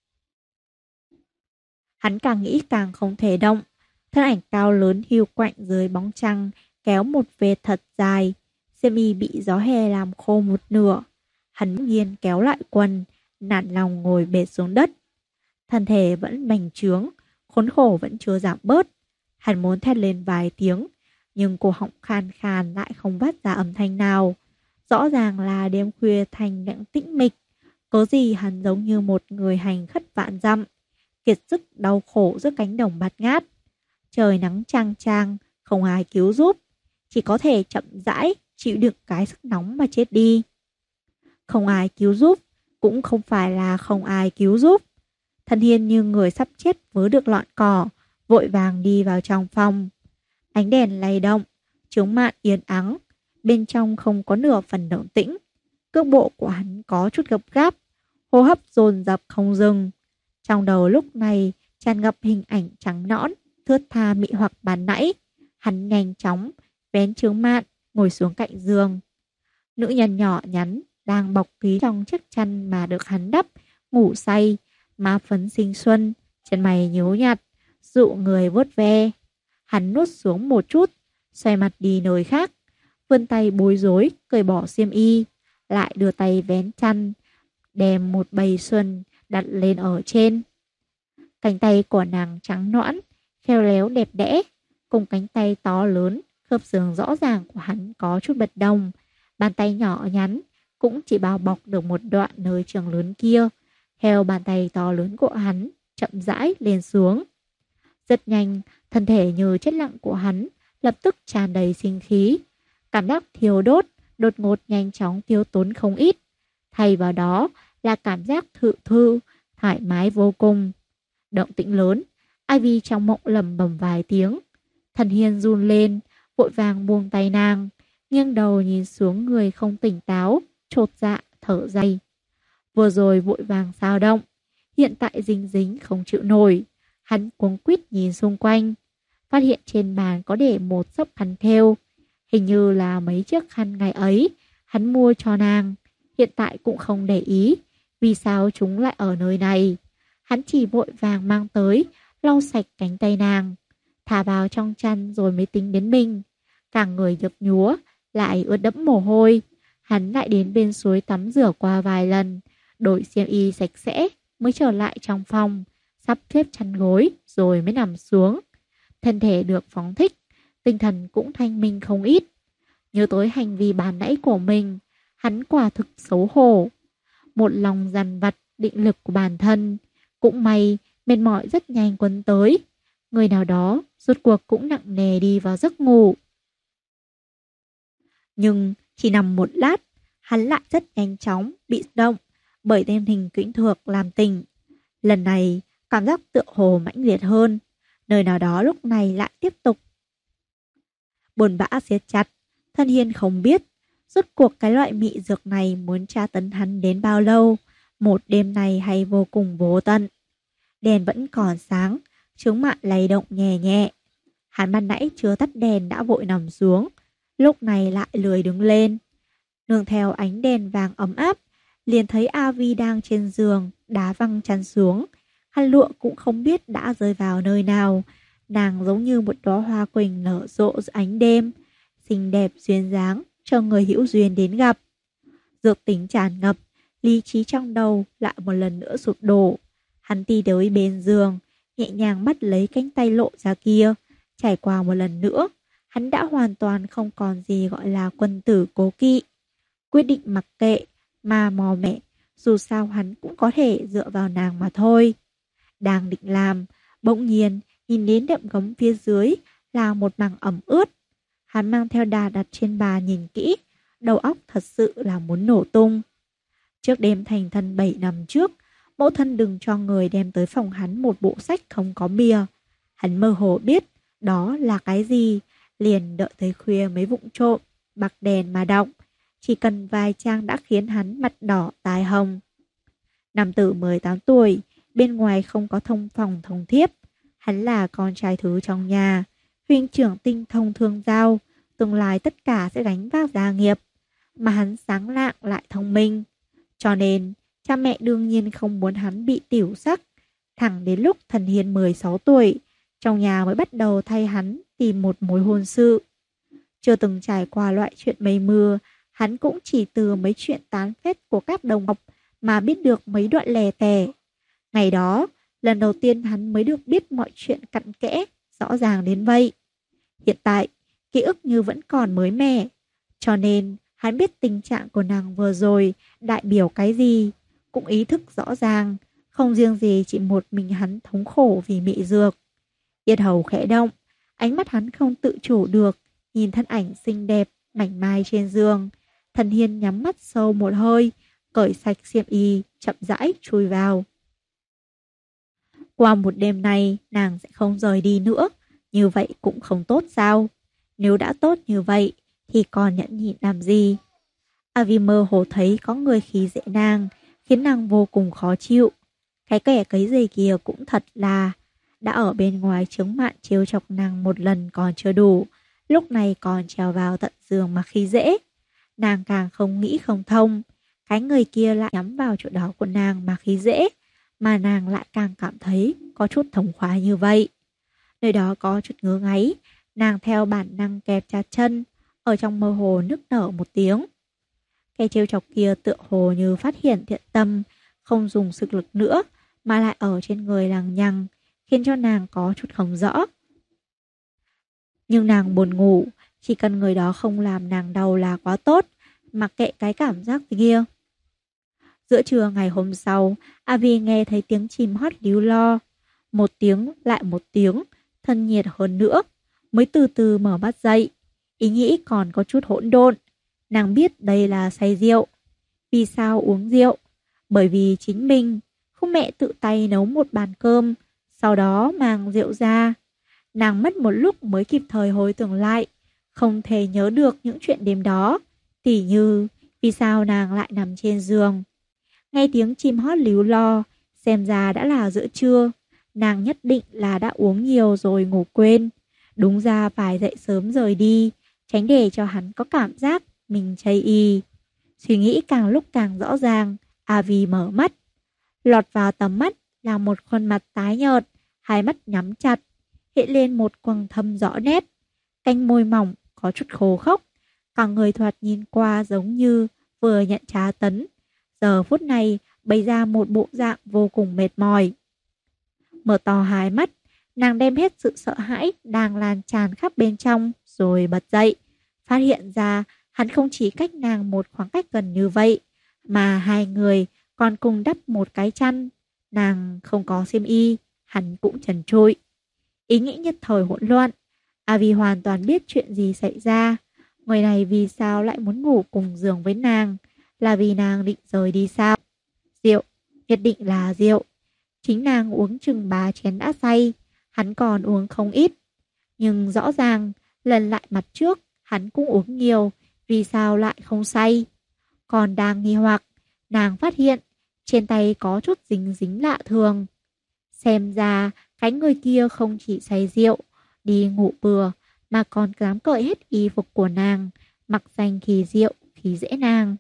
Hắn càng nghĩ càng không thể động, thân ảnh cao lớn hiu quạnh dưới bóng trăng, kéo một vệt thật dài, xiêm y bị gió hè làm khô một nửa. Hắn nghiêng kéo lại quần, nản lòng ngồi bệt xuống đất. Thân thể vẫn bành trướng, khốn khổ vẫn chưa giảm bớt. Hắn muốn thét lên vài tiếng, nhưng cổ họng khan khan lại không phát ra âm thanh nào. Rõ ràng là đêm khuya thành lặng tĩnh mịch, có gì hắn giống như một người hành khất vạn dặm, kiệt sức đau khổ giữa cánh đồng bạt ngát. Trời nắng chang chang, không ai cứu giúp, chỉ có thể chậm rãi chịu đựng cái sức nóng mà chết đi. Không ai cứu giúp, cũng không phải là không ai cứu giúp. Thần Hiên như người sắp chết vớ được lọn cỏ, vội vàng đi vào trong phòng. Ánh đèn lay động, chướng mạn yên ắng, bên trong không có nửa phần động tĩnh. Cước bộ của hắn có chút gấp gáp, hô hấp dồn dập không dừng. Trong đầu lúc này tràn ngập hình ảnh trắng nõn, thướt tha mị hoặc ban nãy. Hắn nhanh chóng vén chướng mạn, ngồi xuống cạnh giường. Nữ nhân nhỏ nhắn đang bọc kín trong chiếc chăn mà được hắn đắp, ngủ say, má phấn xinh xuân, chân mày nhíu nhặt, dụ người vuốt ve. Hắn nuốt xuống một chút, xoay mặt đi nơi khác, vươn tay bối rối cởi bỏ xiêm y, lại đưa tay vén chăn, đem một bầy xuân đặt lên ở trên. Cánh tay của nàng trắng nõn, khéo léo đẹp đẽ, cùng cánh tay to lớn, khớp xương rõ ràng của hắn có chút bất đồng. Bàn tay nhỏ nhắn cũng chỉ bao bọc được một đoạn nơi trường lớn kia. Theo bàn tay to lớn của hắn chậm rãi lên xuống. Rất nhanh, thân thể như chất lặng của hắn lập tức tràn đầy sinh khí. Cảm giác thiêu đốt đột ngột nhanh chóng tiêu tốn không ít. Thay vào đó là cảm giác thự thư, thoải mái vô cùng. Động tĩnh lớn, Ivy trong mộng lẩm bẩm vài tiếng. Thần Hiên run lên, vội vàng buông tay nàng, nghiêng đầu nhìn xuống người không tỉnh táo, chột dạ thở dày. Vừa rồi vội vàng sao động, hiện tại dính dính không chịu nổi. Hắn cuống quýt nhìn xung quanh, phát hiện trên bàn có để một xấp khăn thêu, hình như là mấy chiếc khăn ngày ấy hắn mua cho nàng. Hiện tại cũng không để ý vì sao chúng lại ở nơi này. Hắn chỉ vội vàng mang tới, lau sạch cánh tay nàng, thả vào trong chăn rồi mới tính đến mình. Cả người nhợp nhúa, lại ướt đẫm mồ hôi. Hắn lại đến bên suối tắm rửa qua vài lần, đổi xiêm y sạch sẽ mới trở lại trong phòng, sắp xếp chăn gối rồi mới nằm xuống. Thân thể được phóng thích, tinh thần cũng thanh minh không ít. Nhớ tới hành vi ban nãy của mình, hắn quả thực xấu hổ. Một lòng dằn vặt định lực của bản thân. Cũng may, mệt mỏi rất nhanh quấn tới. Người nào đó rốt cuộc cũng nặng nề đi vào giấc ngủ. Nhưng chỉ nằm một lát, hắn lại rất nhanh chóng bị động bởi tên hình kỹ thuật làm tỉnh. Lần này, cảm giác tựa hồ mãnh liệt hơn, nơi nào đó lúc này lại tiếp tục. Buồn bã siết chặt, Thân Hiên không biết, rốt cuộc cái loại mị dược này muốn tra tấn hắn đến bao lâu, một đêm này hay vô cùng vô tận. Đèn vẫn còn sáng, chướng mạn lay động nhẹ nhẹ. Hắn ban nãy chưa tắt đèn đã vội nằm xuống, lúc này lại lười đứng lên. Nương theo ánh đèn vàng ấm áp, liền thấy A Vi đang trên giường, đá văng chăn xuống. Khăn lụa cũng không biết đã rơi vào nơi nào. Nàng giống như một đóa hoa quỳnh nở rộ giữa ánh đêm, xinh đẹp duyên dáng cho người hữu duyên đến gặp. Dược tính tràn ngập, lý trí trong đầu lại một lần nữa sụp đổ. Hắn đi tới bên giường, nhẹ nhàng bắt lấy cánh tay lộ ra kia. Trải qua một lần nữa, hắn đã hoàn toàn không còn gì gọi là quân tử cố kỵ. Quyết định mặc kệ, mà mò mẹ, dù sao hắn cũng có thể dựa vào nàng mà thôi. Đang định làm, bỗng nhiên nhìn đến đệm gấm phía dưới là một mảng ẩm ướt. Hắn mang theo đà đặt trên bà nhìn kỹ, đầu óc thật sự là muốn nổ tung. Trước đêm thành thân 7 năm trước, mẫu thân đừng cho người đem tới phòng hắn một bộ sách không có bìa. Hắn mơ hồ biết đó là cái gì, liền đợi tới khuya mới vụng trộm, bật đèn mà đọc. Chỉ cần vài trang đã khiến hắn mặt đỏ tai hồng. Nam tử 18 tuổi, bên ngoài không có thông phòng thông thiếp. Hắn là con trai thứ trong nhà, huynh trưởng tinh thông thương giao, tương lai tất cả sẽ gánh vác gia nghiệp. Mà hắn sáng lạng lại thông minh. Cho nên, cha mẹ đương nhiên không muốn hắn bị tiểu sắc. Thẳng đến lúc Thần Hiên 16 tuổi, trong nhà mới bắt đầu thay hắn tìm một mối hôn sự. Chưa từng trải qua loại chuyện mây mưa, hắn cũng chỉ từ mấy chuyện tán phét của các đồng học mà biết được mấy đoạn lè tè. Ngày đó, lần đầu tiên hắn mới được biết mọi chuyện cặn kẽ, rõ ràng đến vậy. Hiện tại, ký ức như vẫn còn mới mẻ. Cho nên, hắn biết tình trạng của nàng vừa rồi đại biểu cái gì, cũng ý thức rõ ràng, không riêng gì chỉ một mình hắn thống khổ vì mị dược. Yết hầu khẽ động, ánh mắt hắn không tự chủ được, nhìn thân ảnh xinh đẹp, mảnh mai trên giường. Thần Hiên nhắm mắt sâu một hơi, cởi sạch xiêm y, chậm rãi chui vào. Qua một đêm này, nàng sẽ không rời đi nữa, như vậy cũng không tốt sao? Nếu đã tốt như vậy, thì còn nhẫn nhịn làm gì? A Vi mơ hồ thấy có người khí dễ nàng, khiến nàng vô cùng khó chịu. Cái kẻ cấy giày kia cũng thật là đã ở bên ngoài chướng mạn trêu chọc nàng một lần còn chưa đủ, lúc này còn trèo vào tận giường mà khi dễ. Nàng càng không nghĩ không thông, cái người kia lại nhắm vào chỗ đó của nàng mà khi dễ, mà nàng lại càng cảm thấy có chút thống khoái như vậy. Nơi đó có chút ngứa ngáy, nàng theo bản năng kẹp chặt chân, ở trong mơ hồ nức nở một tiếng. Cái trêu chọc kia tựa hồ như phát hiện thiện tâm, không dùng sức lực nữa, mà lại ở trên người lằng nhằng, khiến cho nàng có chút không rõ. Nhưng nàng buồn ngủ, chỉ cần người đó không làm nàng đau là quá tốt, mặc kệ cái cảm giác kia. Giữa trưa ngày hôm sau, A Vi nghe thấy tiếng chim hót líu lo. Một tiếng lại một tiếng, thân nhiệt hơn nữa, mới từ từ mở mắt dậy. Ý nghĩ còn có chút hỗn độn. Nàng biết đây là say rượu. Vì sao uống rượu? Bởi vì chính mình, không mẹ tự tay nấu một bàn cơm, sau đó mang rượu ra. Nàng mất một lúc mới kịp thời hối tưởng lại, không thể nhớ được những chuyện đêm đó. Tỉ như, vì sao nàng lại nằm trên giường. Nghe tiếng chim hót líu lo, xem ra đã là giữa trưa. Nàng nhất định là đã uống nhiều rồi ngủ quên. Đúng ra phải dậy sớm rời đi, tránh để cho hắn có cảm giác mình chây y. Suy nghĩ càng lúc càng rõ ràng, A Vi mở mắt. Lọt vào tầm mắt là một khuôn mặt tái nhợt, hai mắt nhắm chặt, hiện lên một quầng thâm rõ nét. Cánh môi mỏng có chút khô khốc, cả người thoạt nhìn qua giống như vừa nhận trá tấn. Giờ phút này bày ra một bộ dạng vô cùng mệt mỏi. Mở to hai mắt, nàng đem hết sự sợ hãi đang lan tràn khắp bên trong rồi bật dậy. Phát hiện ra hắn không chỉ cách nàng một khoảng cách gần như vậy, mà hai người còn cùng đắp một cái chăn. Nàng không có xiêm y, hắn cũng trần trụi. Ý nghĩ nhất thời hỗn loạn. Avi hoàn toàn biết chuyện gì xảy ra. Người này vì sao lại muốn ngủ cùng giường với nàng? Là vì nàng định rời đi sao? Rượu, nhất định là rượu. Chính nàng uống chừng 3 chén đã say, hắn còn uống không ít. Nhưng rõ ràng, lần lại mặt trước, hắn cũng uống nhiều, vì sao lại không say? Còn đang nghi hoặc, nàng phát hiện trên tay có chút dính dính lạ thường. Xem ra, cái người kia không chỉ say rượu, đi ngủ bừa, mà còn dám cởi hết y phục của nàng, mặc danh khi rượu, khi dễ nàng.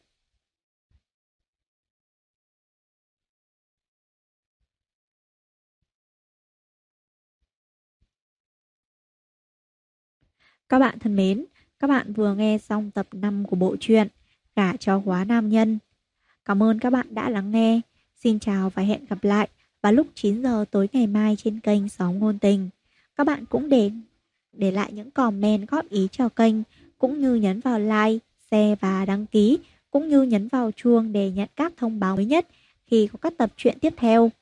Các bạn thân mến, các bạn vừa nghe xong tập 5 của bộ truyện Gả cho quá nam nhân. Cảm ơn các bạn đã lắng nghe. Xin chào và hẹn gặp lại vào lúc 9 giờ tối ngày mai trên kênh Xóm Ngôn Tình. Các bạn cũng để lại những comment góp ý cho kênh, cũng như nhấn vào like, share và đăng ký, cũng như nhấn vào chuông để nhận các thông báo mới nhất khi có các tập truyện tiếp theo.